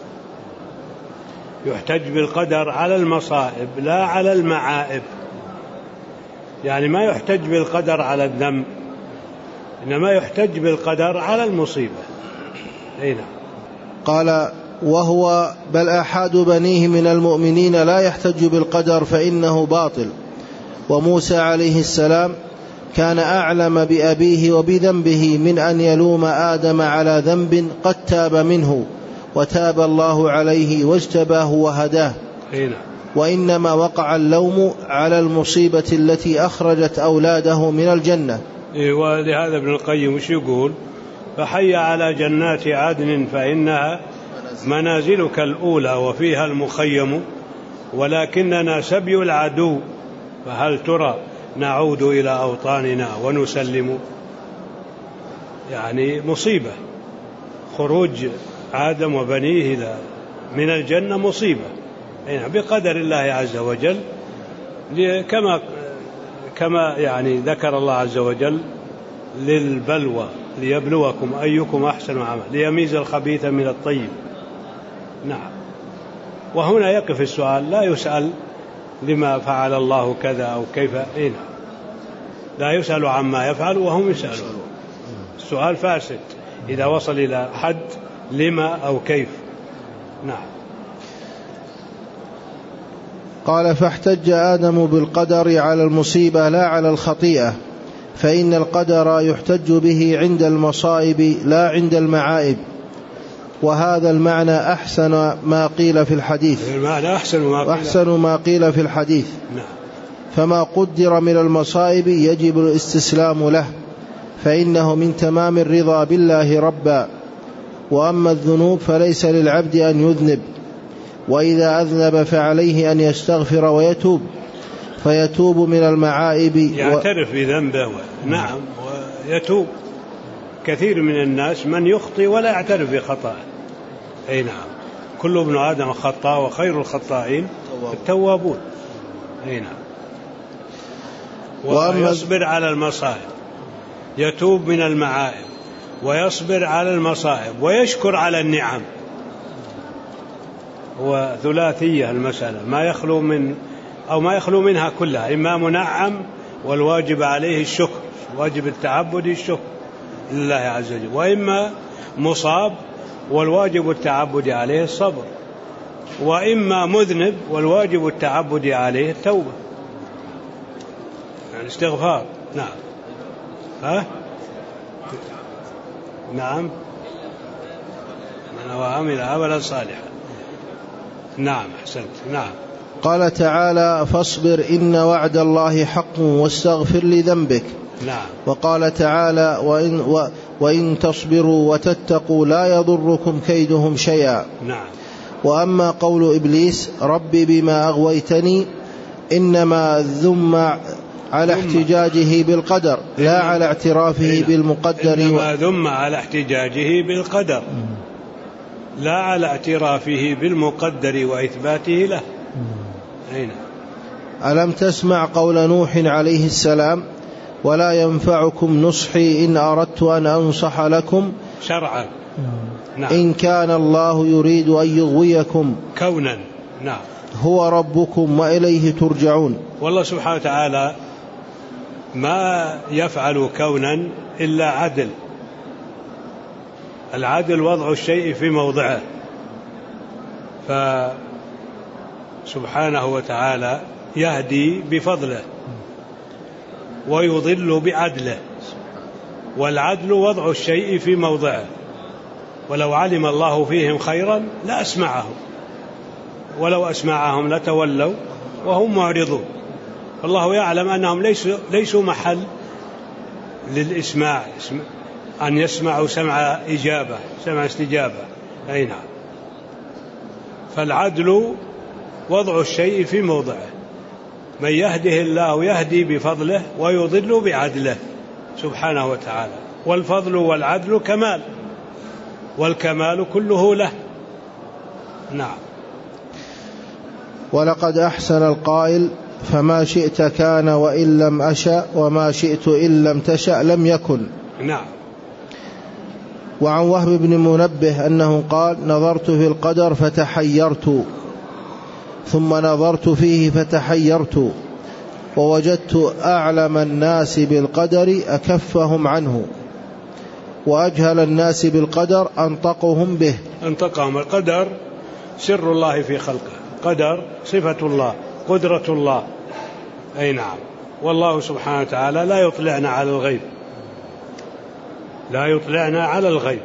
يحتج بالقدر على المصائب لا على المعائب. يعني ما يحتج بالقدر على الذنب، إنما يحتج بالقدر على المصيبة. هنا
قال وهو بل أحد بنيه من المؤمنين لا يحتج بالقدر فإنه باطل. وموسى عليه السلام كان أعلم بأبيه وبذنبه من أن يلوم آدم على ذنب قد تاب منه، وتاب الله عليه واجتباه وهداه.
هنا
وإنما وقع اللوم على المصيبة التي أخرجت أولاده من الجنة.
ولهذا ابن القيم وش يقول؟ فحي على جنات عدن فإنها منازلك الأولى وفيها المخيم، ولكننا سبي العدو فهل ترى نعود إلى أوطاننا ونسلم. يعني مصيبة خروج آدم وبنيه من الجنة، مصيبة يعني بقدر الله عز وجل، كما كما يعني ذكر الله عز وجل للبلوى ليبلوكم أيكم أحسن عملا ليميز الخبيث من الطيب. نعم. وهنا يقف السؤال، لا يسأل لما فعل الله كذا أو كيف، هنا لا يسأل عما يفعل وهم يسألون. السؤال فاسد إذا وصل إلى حد لما أو كيف. نعم.
قال فاحتج آدم بالقدر على المصيبة لا على الخطيئة، فإن القدر يحتج به عند المصائب لا عند المعائب. وهذا المعنى أحسن ما قيل في الحديث
المعنى أحسن ما قيل,
أحسن ما قيل في الحديث.
نعم.
فما قدر من المصائب يجب الاستسلام له، فإنه من تمام الرضا بالله ربا. وأما الذنوب فليس للعبد أن يذنب، وإذا أذنب فعليه أن يستغفر ويتوب، فيتوب من المعائب
يعترف بذنبه. نعم. ويتوب. كثير من الناس من يخطئ ولا يعترف بخطأه. أي نعم. كل ابن آدم خطاء وخير الخطائين التوابون. أي نعم. ويصبر على المصائب، يتوب من المعائب ويصبر على المصائب ويشكر على النعم. وثلاثية المسألة، ما يخلو من أو ما يخلو منها كلها، إما منعم والواجب عليه الشكر، واجب التعبد الشكر لله عز وجل، وإما مصاب والواجب التعبد عليه الصبر، وإما مذنب والواجب التعبد عليه التوبة، يعني استغفار. نعم. ها؟ نعم. من وعمل عملا صالحا. نعم. أحسنت. نعم.
قال تعالى فاصبر إن وعد الله حق واستغفر لذنبك.
نعم.
وقال تعالى وإن, و وإن تصبروا وتتقوا لا يضركم كيدهم شيئا.
نعم.
وأما قول إبليس رب بما أغويتني إنما ذم على احتجاجه بالقدر لا على اعترافه بالمقدر.
إنما ذم على احتجاجه بالقدر لا على اعترافه بالمقدر وإثباته له. أين؟
ألم تسمع قول نوح عليه السلام ولا ينفعكم نصحي إن أردت أن أنصح لكم
شرعا. نعم.
إن كان الله يريد أن يغويكم
كونا. نعم.
هو ربكم وإليه ترجعون.
والله سبحانه وتعالى ما يفعل كونا إلا عدل. العدل وضع الشيء في موضعه، فسبحانه وتعالى يهدي بفضله ويضل بعدله، والعدل وضع الشيء في موضعه. ولو علم الله فيهم خيرا لأسمعهم، ولو أسمعهم لتولوا وهم معرضون. فالله يعلم أنهم ليسوا, ليسوا محل للإسماع، أن يسمعوا سمع إجابة سمع استجابة. أي نعم. فالعدل وضع الشيء في موضعه، من يهده الله يهدي بفضله ويضل بعدله سبحانه وتعالى. والفضل والعدل كمال، والكمال كله له. نعم.
ولقد أحسن القائل فما شئت كان وإن لم أشأ وما شئت إن لم تشأ لم يكن.
نعم.
وعن وهب بن منبه أنه قال نظرت في القدر فتحيرت، ثم نظرت فيه فتحيرت، ووجدت أعلم الناس بالقدر أكفهم عنه. وأجهل الناس بالقدر أنطقهم به.
أنطقهم. القدر سر الله في خلقه، قدر صفة الله، قدرة الله. أي نعم. والله سبحانه وتعالى لا يطلعنا على الغيب، لا يطلعنا على الغيب،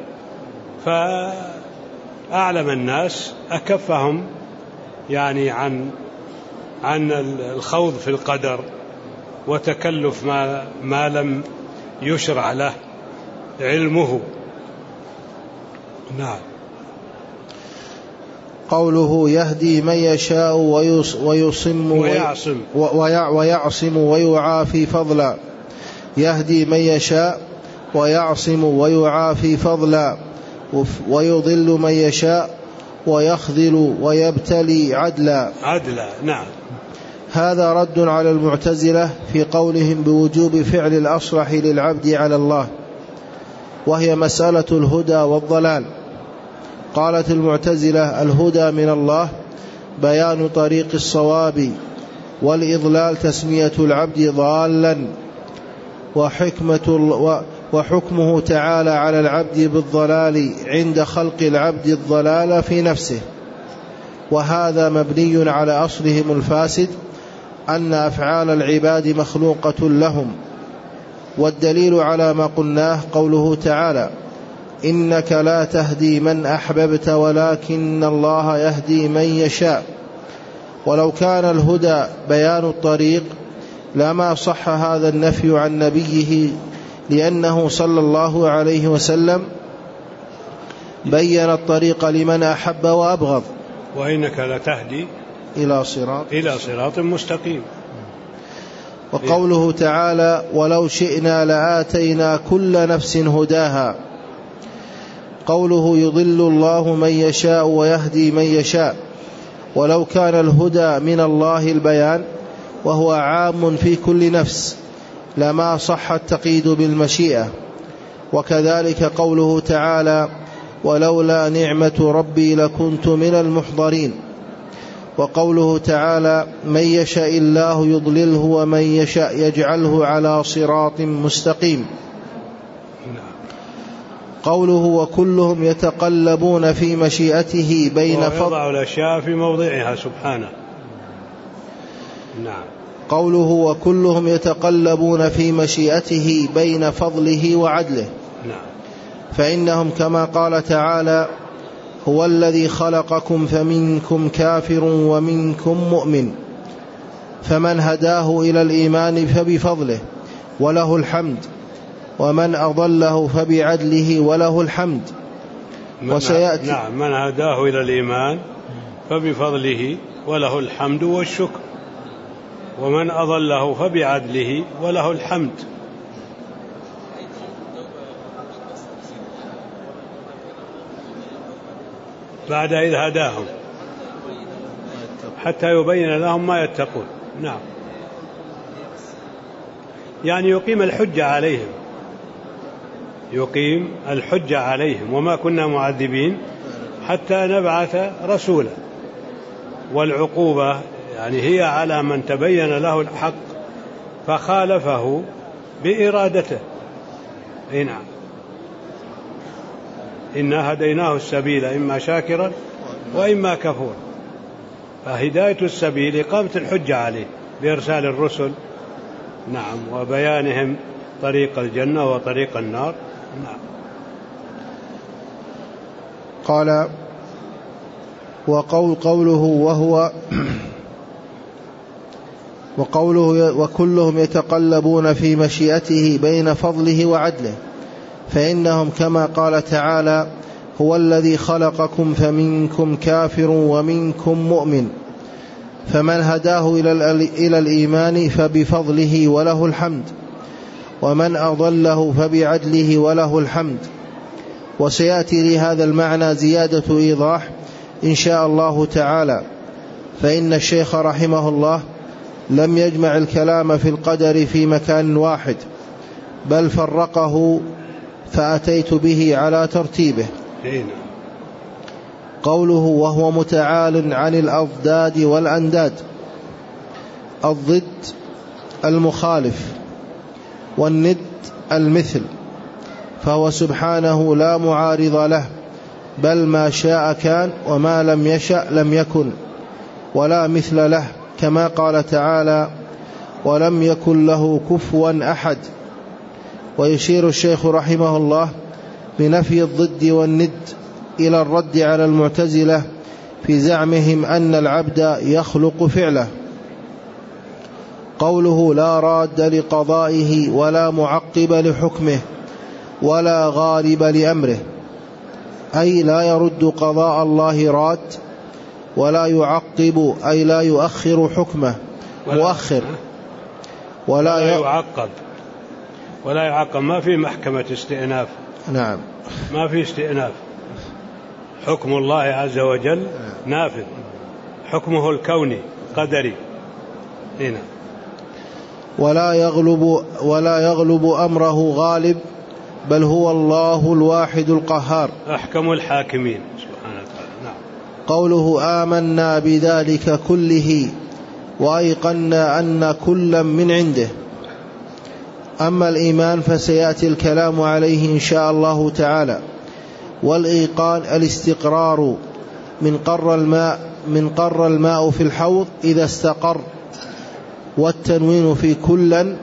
فأعلم الناس أكفهم يعني عن عن الخوض في القدر وتكلف ما, ما لم يشرع له علمه. نعم.
قوله يهدي من يشاء ويصم
ويعصم
ويعصم ويعافي فضلا. يهدي من يشاء ويعصم ويعافي فضلا، ويضل من يشاء ويخذل ويبتلي عدلا.
عدلا. نعم.
هذا رد على المعتزلة في قولهم بوجوب فعل الأصلح للعبد على الله، وهي مسألة الهدى والضلال. قالت المعتزلة: الهدى من الله بيان طريق الصواب، والإضلال تسمية العبد ضالا، وحكمة وحكمه تعالى على العبد بالضلال عند خلق العبد الضلال في نفسه. وهذا مبني على أصلهم الفاسد أن أفعال العباد مخلوقة لهم. والدليل على ما قلناه قوله تعالى: إنك لا تهدي من أحببت ولكن الله يهدي من يشاء. ولو كان الهدى بيان الطريق لما صح هذا النفي عن نبيه، لأنه صلى الله عليه وسلم بين الطريق لمن أحب وأبغض.
وإنك لا تهدي
إلى صراط
إلى صراط مستقيم.
وقوله تعالى: ولو شئنا لآتينا كل نفس هداها. قوله يضل الله من يشاء ويهدي من يشاء. ولو كان الهدى من الله البيان وهو عام في كل نفس لما صح التقييد بالمشيئة. وكذلك قوله تعالى: ولولا نعمة ربي لكنت من المحضرين. وقوله تعالى: من يشاء الله يضلله ومن يشاء يجعله على صراط مستقيم. قوله وكلهم يتقلبون في مشيئته بين فضل،
ويضع الأشياء في موضعها سبحانه. نعم.
قوله وكلهم يتقلبون في مشيئته بين فضله وعدله.
نعم.
فإنهم كما قال تعالى: هو الذي خلقكم فمنكم كافر ومنكم مؤمن، فمن هداه إلى الإيمان فبفضله وله الحمد، ومن أضله فبعدله وله الحمد. وسيأتي
نعم. من هداه إلى الإيمان فبفضله وله الحمد والشكر، ومن أضله فبعدله وله الحمد. بعد إذ هداهم حتى يبين لهم ما يتقون. نعم. يعني يقيم الحجة عليهم، يقيم الحجة عليهم. وما كنا معذبين حتى نبعث رسولا. والعقوبة يعني هي على من تبين له الحق فخالفه بإرادته. أي نعم. إنا هديناه السبيل إما شاكرا وإما كفورا. فهداية السبيل إقامة الحجة عليه بإرسال الرسل. نعم. وبيانهم طريق الجنة وطريق النار. نعم.
قال: وقول قوله وهو وقوله وكلهم يتقلبون في مشيئته بين فضله وعدله. فإنهم كما قال تعالى: هو الذي خلقكم فمنكم كافر ومنكم مؤمن، فمن هداه إلى الإيمان فبفضله وله الحمد، ومن أضله فبعدله وله الحمد. وسيأتي لهذا المعنى زيادة إيضاح إن شاء الله تعالى. فإن الشيخ رحمه الله لم يجمع الكلام في القدر في مكان واحد، بل فرقه، فأتيت به على ترتيبه. قوله وهو متعال عن الأضداد والأنداد. الضد المخالف، والند المثل. فهو سبحانه لا معارض له، بل ما شاء كان وما لم يشأ لم يكن، ولا مثل له، كما قال تعالى: ولم يكن له كفوا أحد. ويشير الشيخ رحمه الله بنفي الضد والند إلى الرد على المعتزلة في زعمهم أن العبد يخلق فعله. قوله: لا راد لقضائه ولا معقب لحكمه ولا غالب لأمره، أي لا يرد قضاء الله راد، ولا يعقب أي لا يؤخر حكمه مؤخر، ولا
يعقب ولا يعقب ما في محكمة استئناف.
نعم،
ما في استئناف. حكم الله عز وجل نافذ، حكمه الكوني قدري هنا.
ولا يغلب ولا يغلب أمره غالب، بل هو الله الواحد القهار،
أحكم الحاكمين سبحانه وتعالى. نعم.
قوله: آمنا بذلك كله وأيقنا أن كلا من عنده. أما الإيمان فسيأتي الكلام عليه إن شاء الله تعالى. والإيقان الاستقرار، من قر الماء من قر الماء في الحوض إذا استقر. والتنوين في كلا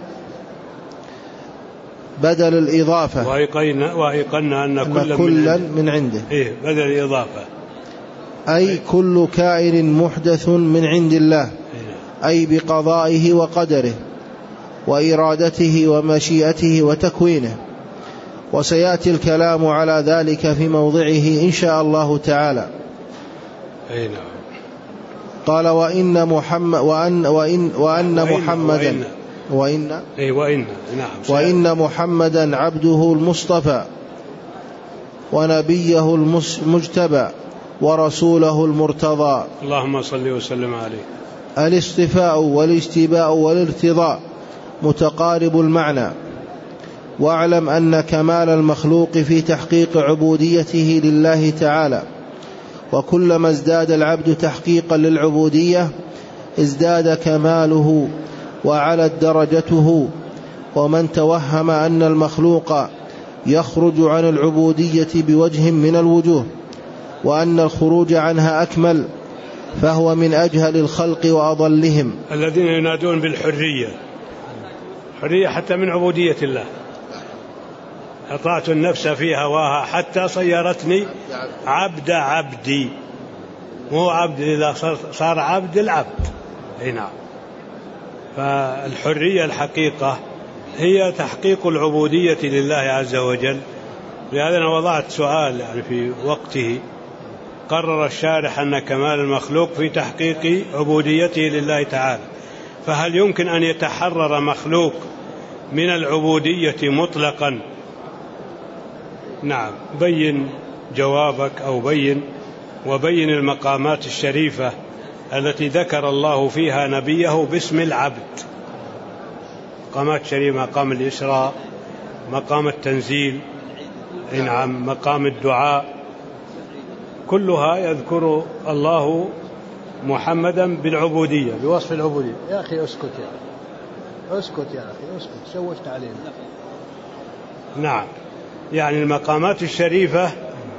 بدل الإضافة،
وأيقنا وأيقنا أن, أن كلا,
كلا من, من عنده.
إيه بدل الإضافة،
أي كل كائن محدث من عند الله، أي بقضائه وقدره وإرادته ومشيئته وتكوينه. وسيأتي الكلام على ذلك في موضعه إن شاء الله تعالى.
أي نعم.
قال: وإن محمد وأن وإن وأن محمدا وإن
أي وإن نعم
وإن محمدا عبده المصطفى ونبيه المجتبى ورسوله المرتضى.
اللهم صل وسلم عليه.
الاصطفاء والاجتباء والارتضاء متقارب المعنى. واعلم أن كمال المخلوق في تحقيق عبوديته لله تعالى، وكلما ازداد العبد تحقيقا للعبودية ازداد كماله وعلت درجته. ومن توهم أن المخلوق يخرج عن العبودية بوجه من الوجوه وأن الخروج عنها أكمل فهو من أجهل الخلق وأضلهم.
الذين ينادون بالحرية، حرية حتى من عبودية الله. أطعت النفس في هواها حتى صيرتني عبد عبدي، مو عبد إذا صار عبد العبد. نعم. فالحرية الحقيقة هي تحقيق العبودية لله عز وجل. لهذا أنا وضعت سؤال يعني في وقته. قرر الشارح أن كمال المخلوق في تحقيق عبوديته لله تعالى، فهل يمكن أن يتحرر مخلوق من العبودية مطلقا؟ نعم، بين جوابك أو بين وبين المقامات الشريفة التي ذكر الله فيها نبيه باسم العبد. مقامات شريفة: مقام الإسراء، مقام التنزيل، نعم، مقام الدعاء، كلها يذكر الله محمدا بالعبودية، بوصف العبودية.
يا أخي اسكت يا أخي، اسكت يا أخي، اسكت، شوشت علينا.
نعم، يعني المقامات الشريفة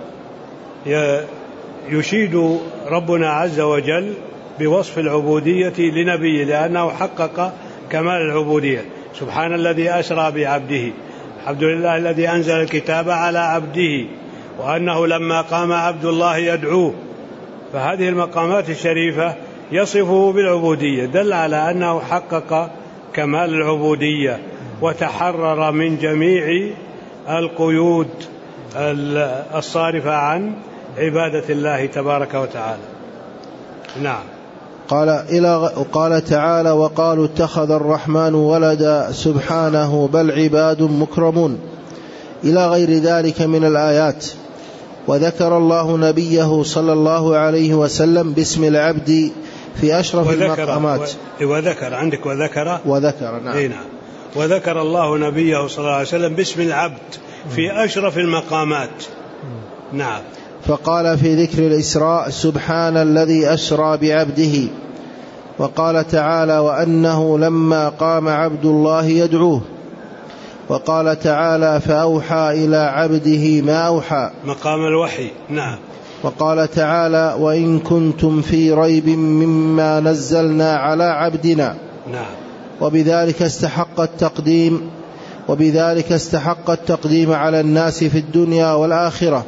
يشيد ربنا عز وجل بوصف العبودية لنبيه، لأنه حقق كمال العبودية. سبحان الذي أسرى بعبده، الحمد لله الذي أنزل الكتاب على عبده، وأنه لما قام عبد الله يدعوه. فهذه المقامات الشريفة يصفه بالعبودية، دل على أنه حقق كمال العبودية وتحرر من جميع القيود الصارفة عن عبادة الله تبارك وتعالى. نعم.
قال إلى قال تعالى: وقالوا اتخذ الرحمن ولدا سبحانه بل عباد مكرمون، إلى غير ذلك من الآيات. وذكر الله نبيه صلى الله عليه وسلم باسم العبد في أشرف
وذكر
المقامات.
وذكر عندك وذكر
وذكر نعم.
نعم. وذكر الله نبيه صلى الله عليه وسلم باسم العبد في أشرف المقامات. نعم.
فقال في ذكر الإسراء: سبحان الذي أسرى بعبده. وقال تعالى: وأنه لما قام عبد الله يدعوه. وقال تعالى فأوحى إلى عبده ما أوحى
مقام الوحي. نعم.
وقال تعالى وإن كنتم في ريب مما نزلنا على عبدنا.
نعم.
وبذلك استحق التقديم وبذلك استحق التقديم على الناس في الدنيا والآخرة.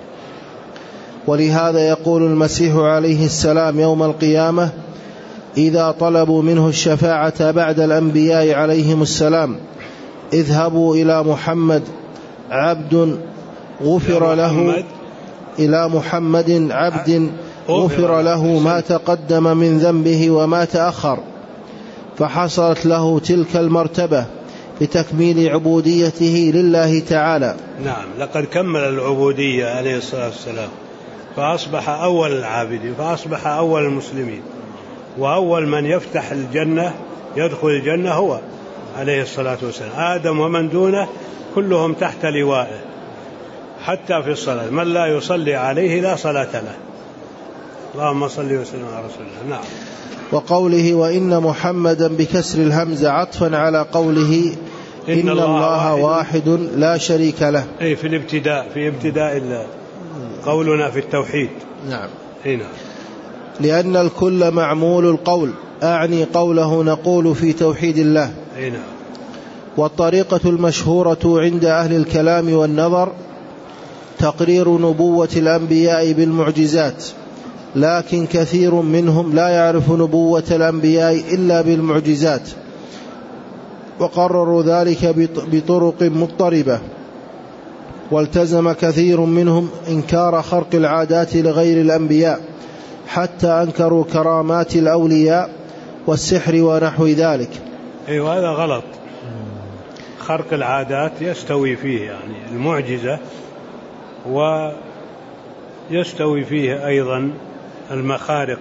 ولهذا يقول المسيح عليه السلام يوم القيامة إذا طلبوا منه الشفاعة بعد الأنبياء عليهم السلام اذهبوا إلى محمد عبد غفر له إلى محمد عبد غفر له ما تقدم من ذنبه وما تأخر، فحصلت له تلك المرتبة بتكميل عبوديته لله تعالى.
نعم. لقد كمل العبودية عليه الصلاة والسلام فأصبح أول العابدين، فأصبح أول المسلمين، وأول من يفتح الجنة يدخل الجنة هو عليه الصلاة والسلام. آدم ومن دونه كلهم تحت لوائه حتى في الصلاة، من لا يصلي عليه لا صلاة له. اللهم صل وسلم على رسول الله. نعم.
وقوله وإن محمدا بكسر الهمزة عطفا على قوله إن, إن الله, الله واحد, واحد لا شريك له.
أي في الابتداء في ابتداء الله قولنا في التوحيد.
نعم.
هنا.
لأن الكل معمول القول، أعني قوله نقول في توحيد الله.
هنا.
والطريقة المشهورة عند أهل الكلام والنظر تقرير نبوة الأنبياء بالمعجزات، لكن كثير منهم لا يعرف نبوة الأنبياء إلا بالمعجزات، وقرروا ذلك بطرق مضطربة. والتزم كثير منهم إنكار خرق العادات لغير الأنبياء حتى أنكروا كرامات الأولياء والسحر ونحو ذلك.
أيوة هذا غلط. خرق العادات يستوي فيه يعني المعجزة، ويستوي فيه أيضا المخارق،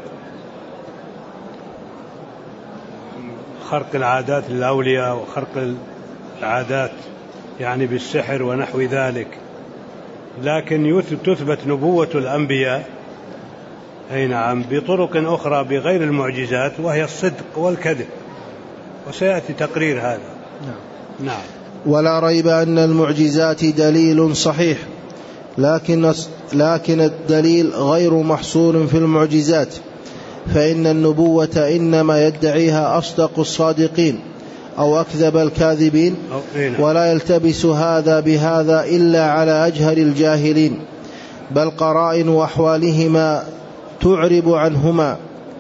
خرق العادات للأولياء وخرق العادات يعني بالسحر ونحو ذلك. لكن تثبت نبوة الأنبياء أي نعم بطرق أخرى بغير المعجزات، وهي الصدق والكذب، وسيأتي تقرير هذا.
نعم.
نعم.
ولا ريب أن المعجزات دليل صحيح، لكن لكن الدليل غير محصور في المعجزات، فإن النبوة إنما يدعيها أصدق الصادقين أو أكذب الكاذبين، ولا يلتبس هذا بهذا إلا على أجهل الجاهلين، بل قرائن وأحوالهما تعرب عنهما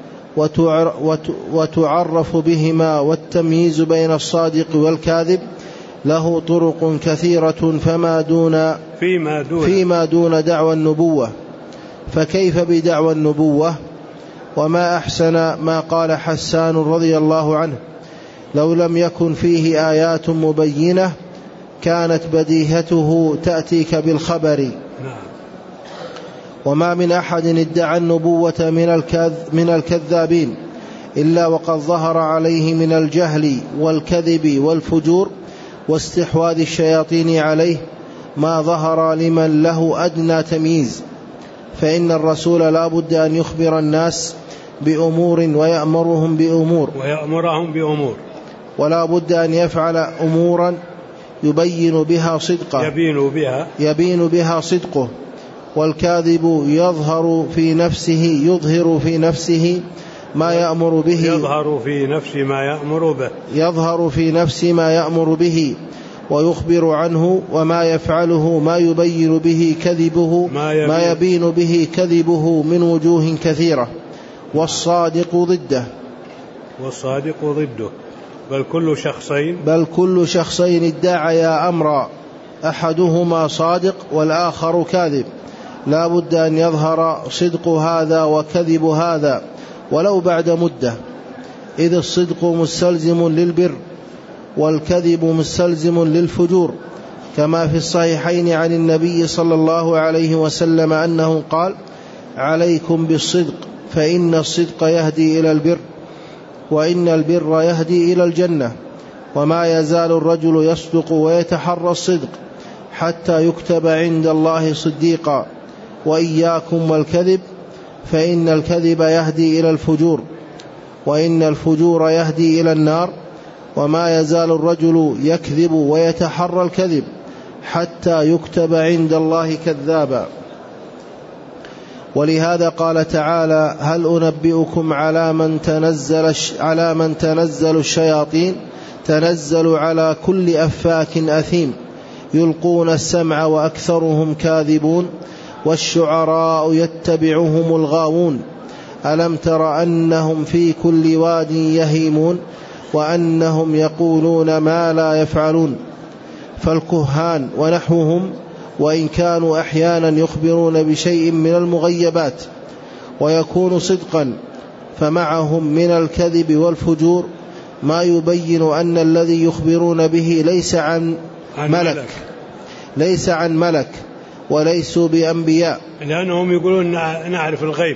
وتعرف بهما، والتمييز بين الصادق والكاذب له طرق كثيرة فما دون
فيما دون,
فيما دون دعوى النبوة. فكيف بدعوى النبوة؟ وما أحسن ما قال حسان رضي الله عنه لو لم يكن فيه آيات مبينة كانت بديهته تأتيك بالخبر. وما من أحد ادعى النبوة من الكذابين إلا وقد ظهر عليه من الجهل والكذب والفجور واستحواذ الشياطين عليه ما ظهر لمن له أدنى تمييز. فإن الرسول لا بد أن يخبر الناس بأمور ويأمرهم بأمور
ويأمرهم بأمور
ولا بد أن يفعل أمورا يبين بها صدقه
يبين بها
يبين بها صدقه. والكاذب يظهر في نفسه يظهر في نفسه ما يأمر به
يظهر في نفس ما يأمر به
يظهر في نفس ما يأمر به ويخبر عنه، وما يفعله ما يبين به كذبه
ما يبين,
ما يبين به كذبه من وجوه كثيرة. والصادق ضده
والصادق ضده بل كل شخصين
بل كل شخصين ادعيا أمرا أحدهما صادق والآخر كاذب، لا بد أن يظهر صدق هذا وكذب هذا ولو بعد مدة، إذ الصدق مستلزم للبر والكذب مستلزم للفجور، كما في الصحيحين عن النبي صلى الله عليه وسلم أنه قال: عليكم بالصدق فإن الصدق يهدي إلى البر وإن البر يهدي إلى الجنة، وما يزال الرجل يصدق ويتحرى الصدق حتى يكتب عند الله صديقا، وإياكم والكذب فإن الكذب يهدي إلى الفجور وإن الفجور يهدي إلى النار، وما يزال الرجل يكذب ويتحرى الكذب حتى يكتب عند الله كذابا. ولهذا قال تعالى: هل أنبئكم على من تنزل, على من تنزل الشياطين تنزل على كل أفاك أثيم يلقون السمع وأكثرهم كاذبون والشعراء يتبعهم الغاوون ألم تر أنهم في كل واد يهيمون وأنهم يقولون ما لا يفعلون. فالكهان ونحوهم وإن كانوا أحيانا يخبرون بشيء من المغيبات ويكون صدقا، فمعهم من الكذب والفجور ما يبين أن الذي يخبرون به ليس عن ملك ليس عن ملك وليسوا بأنبياء،
لأنهم يقولون نعرف الغيب،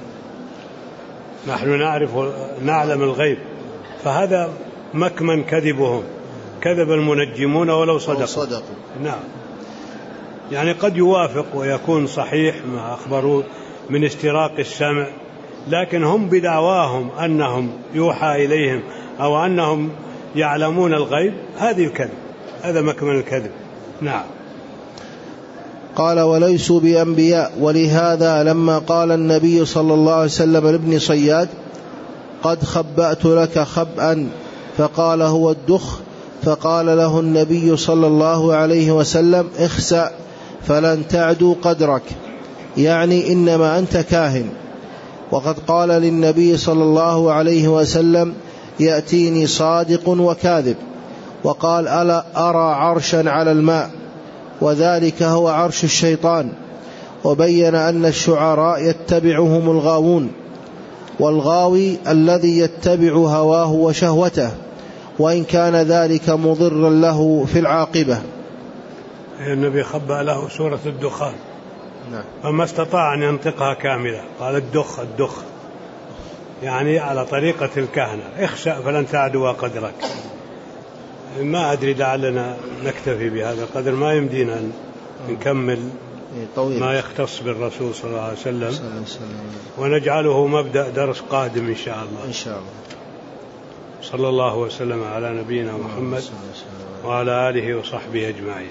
نحن نعرف نعلم الغيب، فهذا مكمن كذبهم، كذب المنجمون ولو صدقوا, صدقوا. نعم، يعني قد يوافق ويكون صحيح ما أخبروا من استراق السمع، لكن هم بدعواهم أنهم يوحى إليهم أو أنهم يعلمون الغيب، هذه الكذب، هذا مكمن الكذب. نعم.
قال: وليسوا بأنبياء. ولهذا لما قال النبي صلى الله عليه وسلم لابن صياد: قد خبأت لك خبأ، فقال: هو الدخ، فقال له النبي صلى الله عليه وسلم: اخسأ فلن تعدوا قدرك، يعني إنما أنت كاهن. وقد قال للنبي صلى الله عليه وسلم: يأتيني صادق وكاذب. وقال: ألا أرى عرشا على الماء، وذلك هو عرش الشيطان. وبين أن الشعراء يتبعهم الغاوون، والغاوي الذي يتبع هواه وشهوته، وإن كان ذلك مضرا له في العاقبة.
النبي خبأ له سورة الدخان،
نعم.
فما استطاع أن ينطقها كاملة، قال: الدخ الدخ، يعني على طريقة الكهنة: اخسأ فلن تعدوا قدرك. ما أدري، لعلنا نكتفي بهذا القدر، ما يمدينا أن نكمل ما يختص بالرسول صلى الله عليه وسلم، ونجعله مبدأ درس قادم إن شاء الله.
إن شاء الله.
صلى الله وسلم على نبينا محمد وعلى آله وصحبه أجمعين.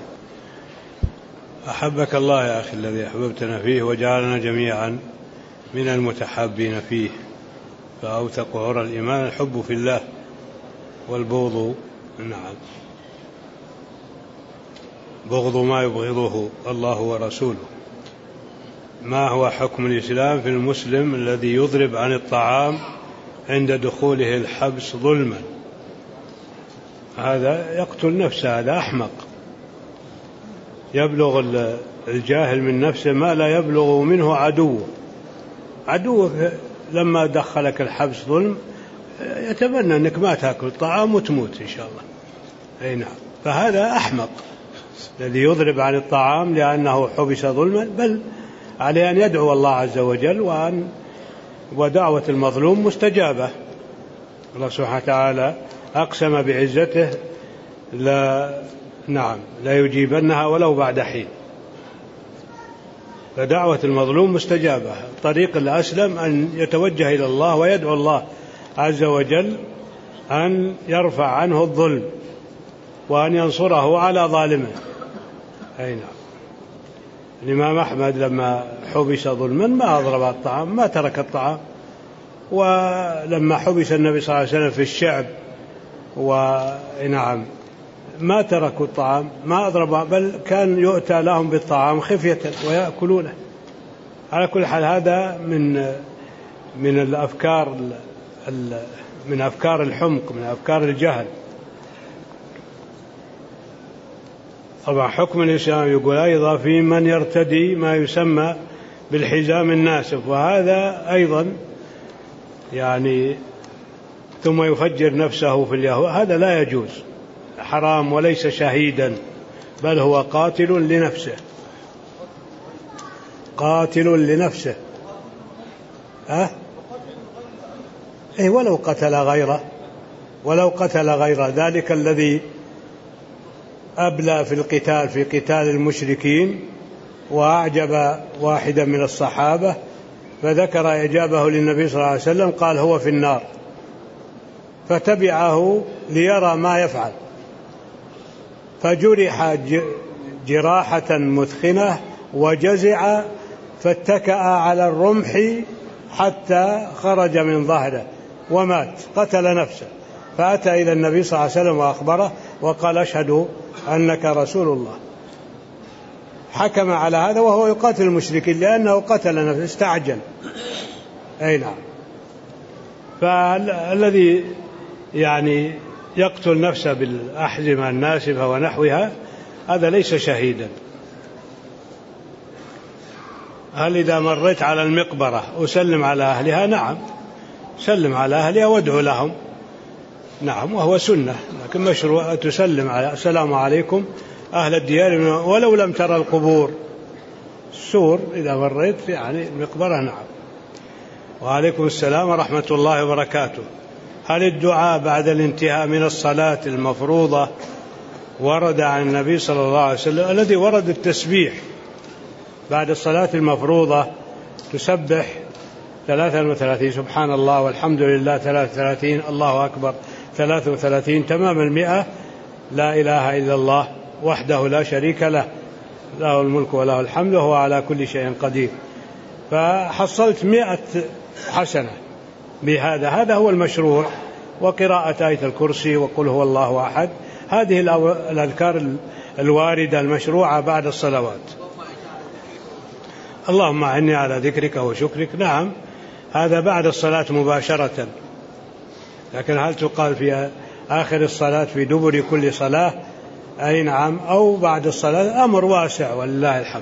أحبك الله يا أخي الذي أحببتنا فيه، وجعلنا جميعا من المتحابين فيه. فأوثق عرى الإيمان الحب في الله والبغض، نعم، بغض ما يبغضه الله ورسوله. ما هو حكم الإسلام في المسلم الذي يضرب عن الطعام عند دخوله الحبس ظلما؟ هذا يقتل نفسه، هذا أحمق. يبلغ الجاهل من نفسه ما لا يبلغ منه عدوه. عدوه لما دخلك الحبس ظلم يتمنى أنك ما تأكل الطعام وتموت إن شاء الله. أي نعم. فهذا أحمق الذي يضرب عن الطعام لأنه حبس ظلما، بل عليه أن يدعو الله عز وجل، وأن ودعوة المظلوم مستجابة. الله سبحانه وتعالى أقسم بعزته لا نعم لا يجيبنها ولو بعد حين. فدعوة المظلوم مستجابة. الطريق الأسلم أن يتوجه إلى الله ويدعو الله عز وجل أن يرفع عنه الظلم وأن ينصره على ظالمه. أي نعم. الإمام أحمد لما حبس ظلما ما أضرب الطعام، ما ترك الطعام. ولما حبس النبي صلى الله عليه وسلم في الشعب ونعم ما تركوا الطعام، ما أضرب، بل كان يؤتى لهم بالطعام خفية ويأكلونه. على كل حال هذا من من الأفكار من أفكار الحمق، من أفكار الجهل. طبعا حكم الإسلام يقول أيضا في من يرتدي ما يسمى بالحزام الناسف، وهذا أيضا يعني ثم يفجر نفسه في اليهود، هذا لا يجوز، حرام، وليس شهيدا بل هو قاتل لنفسه، قاتل لنفسه. أه؟ إيه ولو قتل غيره، ولو قتل غيره، ذلك الذي أبلى في القتال في قتال المشركين وأعجب واحدا من الصحابة، فذكر إجابه للنبي صلى الله عليه وسلم، قال هو في النار. فتبعه ليرى ما يفعل، فجرح جراحة مثخنة وجزع فاتكأ على الرمح حتى خرج من ظهره ومات، قتل نفسه. فأتى إلى النبي صلى الله عليه وسلم وأخبره وقال: أشهد أنك رسول الله. حكم على هذا وهو يقاتل المشركين لأنه قتل نفسه، استعجل. أي نعم. فالذي يعني يقتل نفسه بالأحزمة الناسفة ونحوها هذا ليس شهيدا. هل إذا مريت على المقبرة أسلم على أهلها؟ نعم، سلم على أهلها وادعو لهم، نعم، وهو سنة، لكن مشروع تسلم على السلام عليكم أهل الديار ولو لم ترى القبور. السور إذا مريت يعني المقبرة، نعم. وعليكم السلام ورحمة الله وبركاته. هل الدعاء بعد الانتهاء من الصلاة المفروضة ورد عن النبي صلى الله عليه وسلم؟ الذي ورد التسبيح بعد الصلاة المفروضة، تسبح ثلاثا وثلاثين، سبحان الله والحمد لله ثلاث وثلاثين، الله أكبر ثلاث وثلاثين، تمام المئة، لا إله إلا الله وحده لا شريك له، له الملك وله الحمد وهو على كل شيء قدير. فحصلت مئة حسنة بهذا، هذا هو المشروع. وقراءة آية الكرسي وقل هو الله أحد، هذه الأذكار الواردة المشروعة بعد الصلوات. اللهم أعني على ذكرك وشكرك، نعم، هذا بعد الصلاة مباشرة. لكن هل تقال في آخر الصلاة في دبر كل صلاة؟ أي نعم، أو بعد الصلاة، أمر واسع ولله الحمد.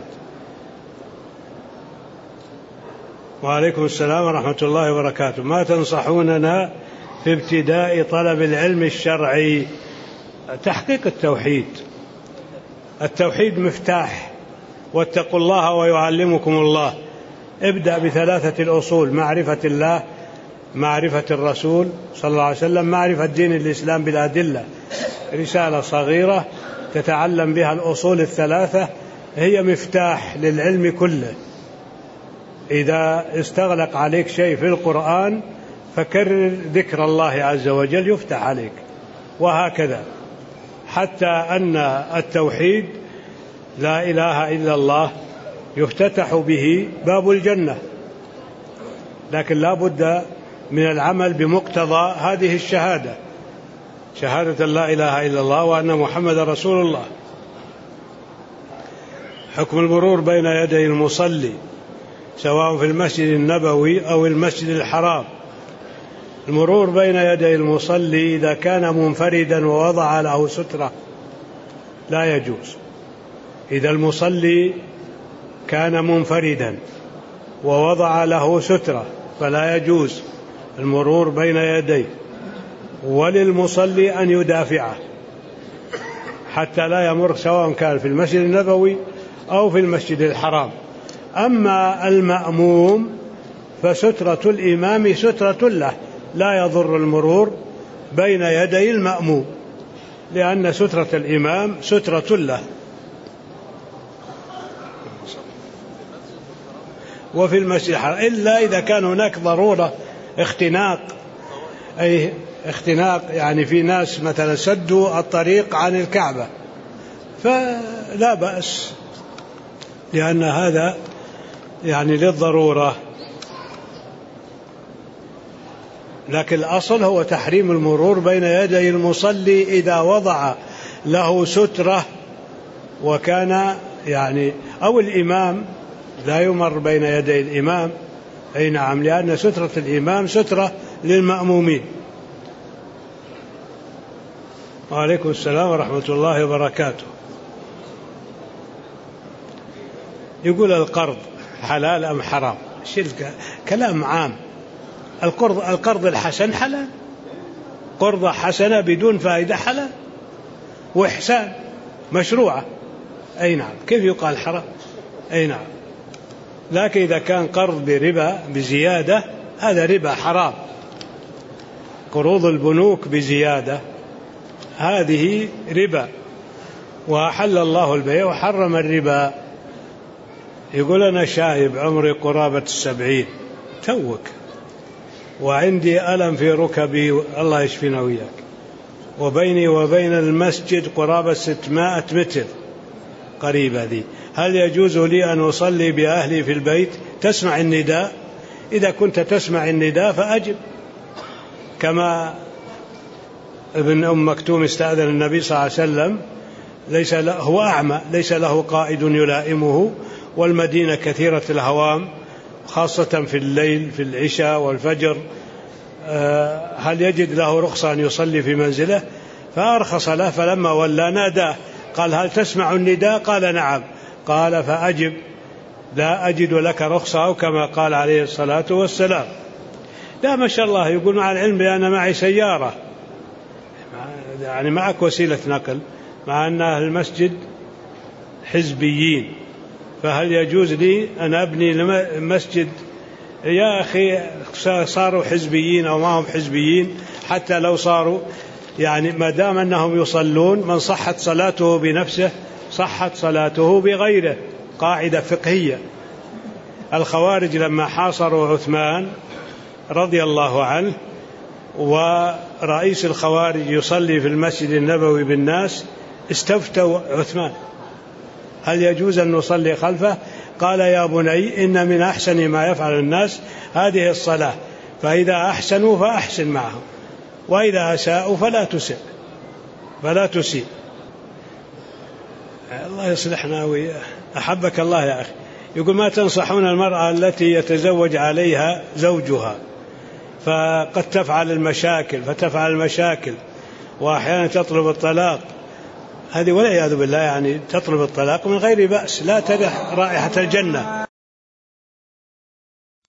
وعليكم السلام ورحمة الله وبركاته. ما تنصحوننا في ابتداء طلب العلم الشرعي؟ تحقيق التوحيد، التوحيد مفتاح، واتقوا الله ويعلمكم الله. ابدأ بثلاثة الأصول: معرفة الله، معرفة الرسول صلى الله عليه وسلم، معرفة دين الإسلام بالأدلة. رسالة صغيرة تتعلم بها الأصول الثلاثة، هي مفتاح للعلم كله. إذا استغلق عليك شيء في القرآن فكرر ذكر الله عز وجل يفتح عليك، وهكذا. حتى أن التوحيد لا إله إلا الله يفتتح به باب الجنة، لكن لا بد من العمل بمقتضى هذه الشهادة، شهادة لا إله إلا الله وأن محمد رسول الله. حكم المرور بين يدي المصلي سواء في المسجد النبوي أو المسجد الحرام. المرور بين يدي المصلي إذا كان منفردا ووضع له سترة لا يجوز. إذا المصلي كان منفردا ووضع له سترة فلا يجوز المرور بين يديه، وللمصلي أن يدافعه حتى لا يمر، سواء كان في المسجد النبوي أو في المسجد الحرام. أما المأموم فسترة الإمام سترة له، لا يضر المرور بين يدي المأموم، لأن سترة الإمام سترة له. وفي المسجد الحرام إلا إذا كان هناك ضرورة اختناق، أي اختناق يعني في ناس مثلا سدوا الطريق عن الكعبة فلا بأس، لأن هذا يعني للضرورة. لكن الأصل هو تحريم المرور بين يدي المصلي إذا وضع له سترة وكان يعني أو الإمام، لا يمر بين يدي الإمام. أي نعم، لأن سترة الإمام سترة للمأمومين. وعليكم السلام ورحمة الله وبركاته. يقول القرض حلال أم حرام؟ كلام عام. القرض القرض الحسن حلال، قرضة حسنة بدون فائدة حلال، وإحسان مشروعة. أي نعم، كيف يقال حرام؟ أي نعم، لكن إذا كان قرض بربا بزيادة هذا ربا حرام. قروض البنوك بزيادة هذه ربا، وأحل الله البيع وحرم الربا. يقول أنا شايب عمري قرابة السبعين، توك وعندي ألم في ركبي الله يشفينا وياك، وبيني وبين المسجد قرابة ستمائة متر قريبة ذي، هل يجوز لي أن أصلي بأهلي في البيت؟ تسمع النداء، إذا كنت تسمع النداء فأجب، كما ابن أم مكتوم استأذن النبي صلى الله عليه وسلم، ليس له هو أعمى ليس له قائد يلائمه، والمدينة كثيرة الهوام خاصة في الليل في العشاء والفجر، هل يجد له رخصة أن يصلي في منزله؟ فأرخص له، فلما ولى ناداه قال هل تسمع النداء؟ قال نعم، قال فأجب لا أجد لك رخصة، أو كما قال عليه الصلاة والسلام. لا ما شاء الله، يقول مع العلم بأن معي سيارة، يعني معك وسيلة نقل، مع أن أهل المسجد حزبيين، فهل يجوز لي أن أبني مسجد؟ يا أخي صاروا حزبيين أو ما هم حزبيين، حتى لو صاروا يعني ما دام أنهم يصلون، من صحت صلاته بنفسه صحت صلاته بغيره، قاعدة فقهية. الخوارج لما حاصروا عثمان رضي الله عنه ورئيس الخوارج يصلي في المسجد النبوي بالناس، استفتوا عثمان هل يجوز أن نصلي خلفه؟ قال يا بني إن من أحسن ما يفعل الناس هذه الصلاة، فإذا أحسنوا فأحسن معهم، وإذا أساءوا فلا تسئ فلا تسيء. الله يصلحنا وياه. أحبك الله يا أخي. يقول ما تنصحون المرأة التي يتزوج عليها زوجها فقد تفعل المشاكل فتفعل المشاكل وأحيانا تطلب الطلاق، هذه والعياذ بالله يعني تطلب الطلاق من غير بأس، لا ترح رائحة الجنة.